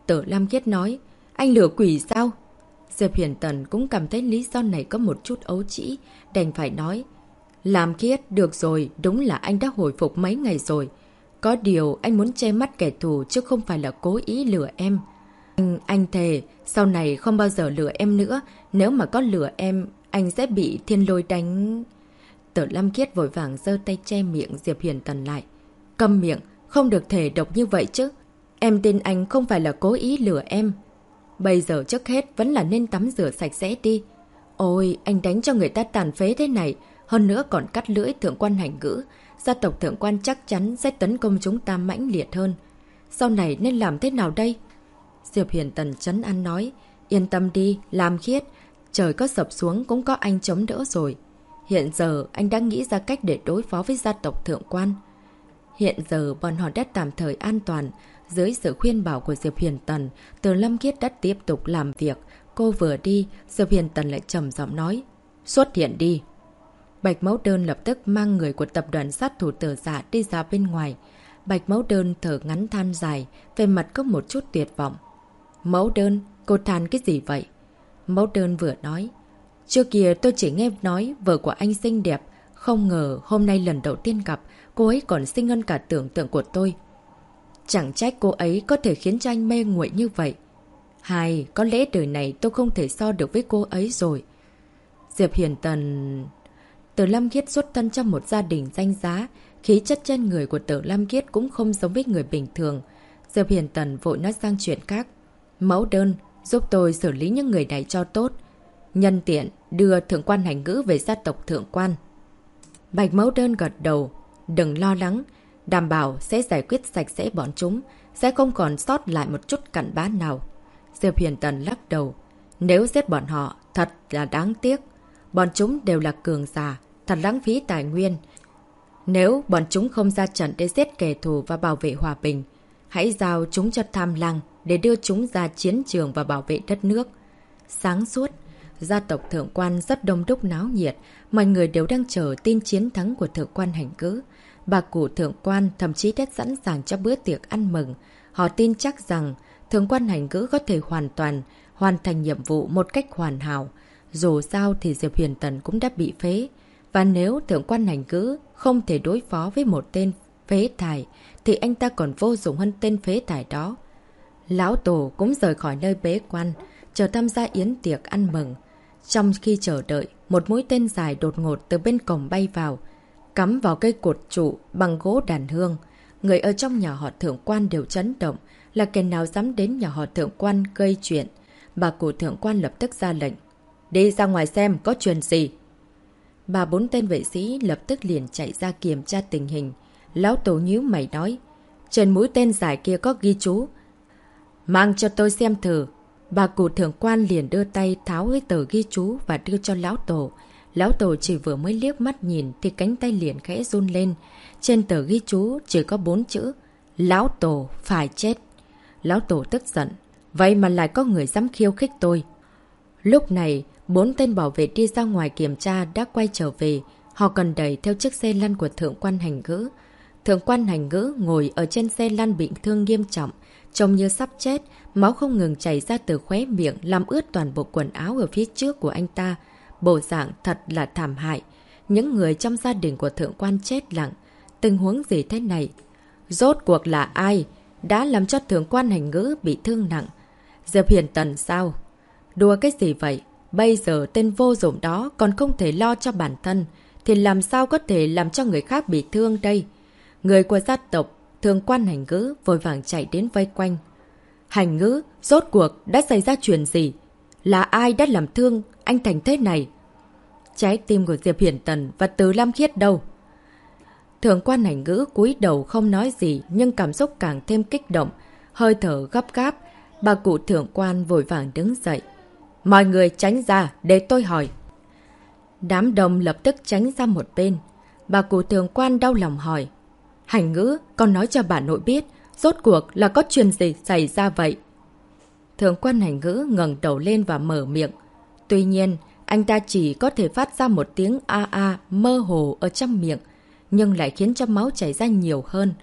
Tử Lam Khiết nói. Anh lừa quỷ sao? Diệp Huyền Tần cũng cảm thấy lý do này có một chút ấu trĩ, đành phải nói. Lam Khiết, được rồi, đúng là anh đã hồi phục mấy ngày rồi. Có điều anh muốn che mắt kẻ thù chứ không phải là cố ý lừa em. Anh thề, sau này không bao giờ lừa em nữa. Nếu mà có lừa em, anh sẽ bị thiên lôi đánh. Tử Lam Khiết vội vàng giơ tay che miệng Diệp Huyền Tần lại. Câm miệng, không được thể độc như vậy chứ. Em tin anh không phải là cố ý lừa em. Bây giờ trước hết vẫn là nên tắm rửa sạch sẽ đi. Ôi, anh đánh cho người ta tàn phế thế này. Hơn nữa còn cắt lưỡi thượng quan Hành Ngữ. Gia tộc thượng quan chắc chắn sẽ tấn công chúng ta mãnh liệt hơn. Sau này nên làm thế nào đây? Diệp Huyền Tần trấn an nói. Yên tâm đi, Lam Khiết. Trời có sập xuống cũng có anh chống đỡ rồi. Hiện giờ anh đã nghĩ ra cách để đối phó với gia tộc thượng quan. Hiện giờ bọn họ đã tạm thời an toàn. Dưới sự khuyên bảo của Diệp Huyền Tần, Từ Lâm Khiết đã tiếp tục làm việc. Cô vừa đi, Diệp Huyền Tần lại trầm giọng nói. Xuất hiện đi. Bạch Mẫu Đơn lập tức mang người của tập đoàn sát thủ Tử Dạ đi ra bên ngoài. Bạch Mẫu Đơn thở ngắn than dài, về mặt có một chút tuyệt vọng. Mẫu Đơn, cô than cái gì vậy? Mẫu Đơn vừa nói. Trước kia tôi chỉ nghe nói vợ của anh xinh đẹp. Không ngờ hôm nay lần đầu tiên gặp, cô ấy còn xinh hơn cả tưởng tượng của tôi. Chẳng trách cô ấy có thể khiến cho anh mê nguội như vậy. Có lẽ đời này tôi không thể so được với cô ấy rồi. Diệp Huyền Tần... Tử Lam Khiết xuất thân trong một gia đình danh giá. Khí chất trên người của Tử Lam Khiết cũng không giống với người bình thường. Diệp Huyền Tần vội nói sang chuyện khác. Mẫu Đơn, giúp tôi xử lý những người này cho tốt. Nhân tiện, đưa thượng quan Hành Ngữ về gia tộc thượng quan. Bạch Mẫu Đơn gật đầu. Đừng lo lắng. Đảm bảo sẽ giải quyết sạch sẽ bọn chúng. Sẽ không còn sót lại một chút cặn bã nào. Diệp Huyền Tần lắc đầu. Nếu giết bọn họ, thật là đáng tiếc. Bọn chúng đều là cường giả. Thật lãng phí tài nguyên. Nếu bọn chúng không ra trận để giết kẻ thù và bảo vệ hòa bình, hãy giao chúng cho Tham Lăng để đưa chúng ra chiến trường và bảo vệ đất nước. Sáng suốt, gia tộc thượng quan rất đông đúc náo nhiệt. Mọi người đều đang chờ tin chiến thắng của thượng quan Hành Ngữ. Bà cụ thượng quan thậm chí đã sẵn sàng cho bữa tiệc ăn mừng. Họ tin chắc rằng thượng quan Hành Ngữ có thể hoàn thành nhiệm vụ một cách hoàn hảo. Dù sao thì Diệp Huyền Tần cũng đã bị phế. Và nếu thượng quan Hành Ngữ không thể đối phó với một tên phế thải, thì anh ta còn vô dụng hơn tên phế thải đó. Lão Tổ cũng rời khỏi nơi bế quan, chờ tham gia yến tiệc ăn mừng. Trong khi chờ đợi, một mũi tên dài đột ngột từ bên cổng bay vào, cắm vào cây cột trụ bằng gỗ đàn hương. Người ở trong nhà họ thượng quan đều chấn động, là kẻ nào dám đến nhà họ thượng quan gây chuyện. Bà cụ thượng quan lập tức ra lệnh. Đi ra ngoài xem có chuyện gì. 3-4 tên vệ sĩ lập tức liền chạy ra kiểm tra tình hình. Lão Tổ nhíu mày nói. Trên mũi tên dài kia có ghi chú. Mang cho tôi xem thử. Bà cụ thượng quan liền đưa tay tháo cái tờ ghi chú và đưa cho Lão Tổ. Lão Tổ chỉ vừa mới liếc mắt nhìn thì cánh tay liền khẽ run lên. Trên tờ ghi chú chỉ có 4 chữ. Lão Tổ phải chết. Lão Tổ tức giận. Vậy mà lại có người dám khiêu khích tôi. Lúc này, 4 tên bảo vệ đi ra ngoài kiểm tra đã quay trở về. Họ cần đẩy theo chiếc xe lăn của thượng quan Hành Ngữ. Thượng quan Hành Ngữ ngồi ở trên xe lăn bị thương nghiêm trọng. Trông như sắp chết, máu không ngừng chảy ra từ khóe miệng làm ướt toàn bộ quần áo ở phía trước của anh ta. Bộ dạng thật là thảm hại. Những người trong gia đình của thượng quan chết lặng. Tình huống gì thế này? Rốt cuộc là ai đã làm cho thượng quan Hành Ngữ bị thương nặng? Diệp Huyền Tần sao? Đùa cái gì vậy? Bây giờ tên vô dụng đó còn không thể lo cho bản thân, thì làm sao có thể làm cho người khác bị thương đây? Người của gia tộc thượng quan Hành Ngữ vội vàng chạy đến vây quanh. Hành Ngữ, rốt cuộc đã xảy ra chuyện gì? Là ai đã làm thương anh thành thế này? Trái tim của Diệp Huyền Tần và Từ Lam Khiết đâu? Thượng quan Hành Ngữ cúi đầu không nói gì, nhưng cảm xúc càng thêm kích động, hơi thở gấp gáp. Bà cụ thượng quan vội vàng đứng dậy. Mọi người tránh ra để tôi hỏi. Đám đông lập tức tránh ra một bên. Bà cụ thượng quan đau lòng hỏi. Hành Ngữ, con nói cho bà nội biết, rốt cuộc là có chuyện gì xảy ra vậy? Thượng quan Hành Ngữ ngẩng đầu lên và mở miệng. Tuy nhiên, anh ta chỉ có thể phát ra một tiếng a a mơ hồ ở trong miệng, nhưng lại khiến cho máu chảy ra nhiều hơn.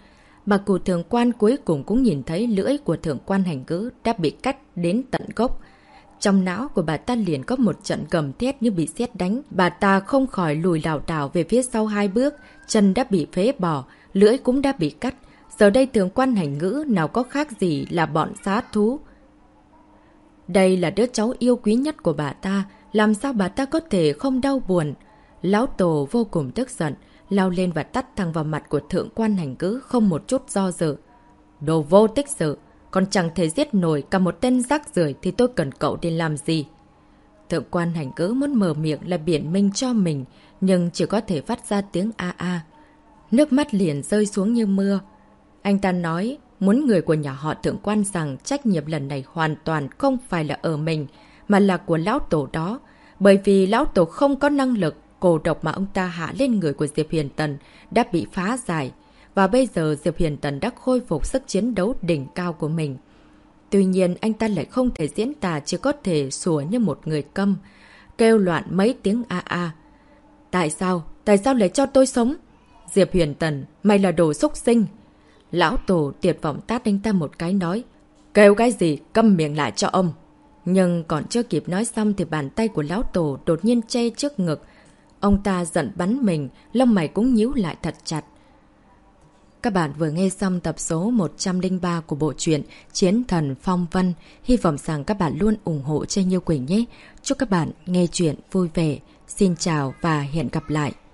Bà cụ thượng quan cuối cùng cũng nhìn thấy lưỡi của thượng quan Hành Ngữ đã bị cắt đến tận gốc. Trong não của bà ta liền có một trận gầm thét như bị sét đánh. Bà ta không khỏi lùi lảo đảo về phía sau 2 bước, chân đã bị phế bỏ, lưỡi cũng đã bị cắt. Giờ đây thượng quan Hành Ngữ nào có khác gì là bọn sát thú. Đây là đứa cháu yêu quý nhất của bà ta, làm sao bà ta có thể không đau buồn. Lão Tổ vô cùng tức giận, lao lên và tát thẳng vào mặt của thượng quan Hành Ngữ không một chút do dự. Đồ vô tích sự, còn chẳng thể giết nổi cả một tên rác rưởi thì tôi cần cậu đi làm gì? Thượng quan Hành Ngữ muốn mở miệng là biện minh cho mình, nhưng chỉ có thể phát ra tiếng a a. Nước mắt liền rơi xuống như mưa. Anh ta nói muốn người của nhà họ thượng quan rằng trách nhiệm lần này hoàn toàn không phải là ở mình, mà là của lão tổ đó. Bởi vì lão tổ không có năng lực, cổ độc mà ông ta hạ lên người của Diệp Huyền Tần đã bị phá giải. Và bây giờ Diệp Huyền Tần đã khôi phục sức chiến đấu đỉnh cao của mình. Tuy nhiên anh ta lại không thể diễn tả, chỉ có thể sủa như một người câm, kêu loạn mấy tiếng a a. Tại sao? Tại sao lại cho tôi sống? Diệp Huyền Tần, mày là đồ xúc sinh. Lão Tổ tuyệt vọng tát anh ta một cái nói, kêu cái gì, câm miệng lại cho ông. Nhưng còn chưa kịp nói xong thì bàn tay của Lão Tổ đột nhiên che trước ngực. Ông ta giận bắn mình, lông mày cũng nhíu lại thật chặt. Các bạn vừa nghe xong tập số 103 của bộ truyện Chiến Thần Phong Vân. Hy vọng rằng các bạn luôn ủng hộ cho Như Quỳnh nhé. Chúc các bạn nghe truyện vui vẻ. Xin chào và hẹn gặp lại.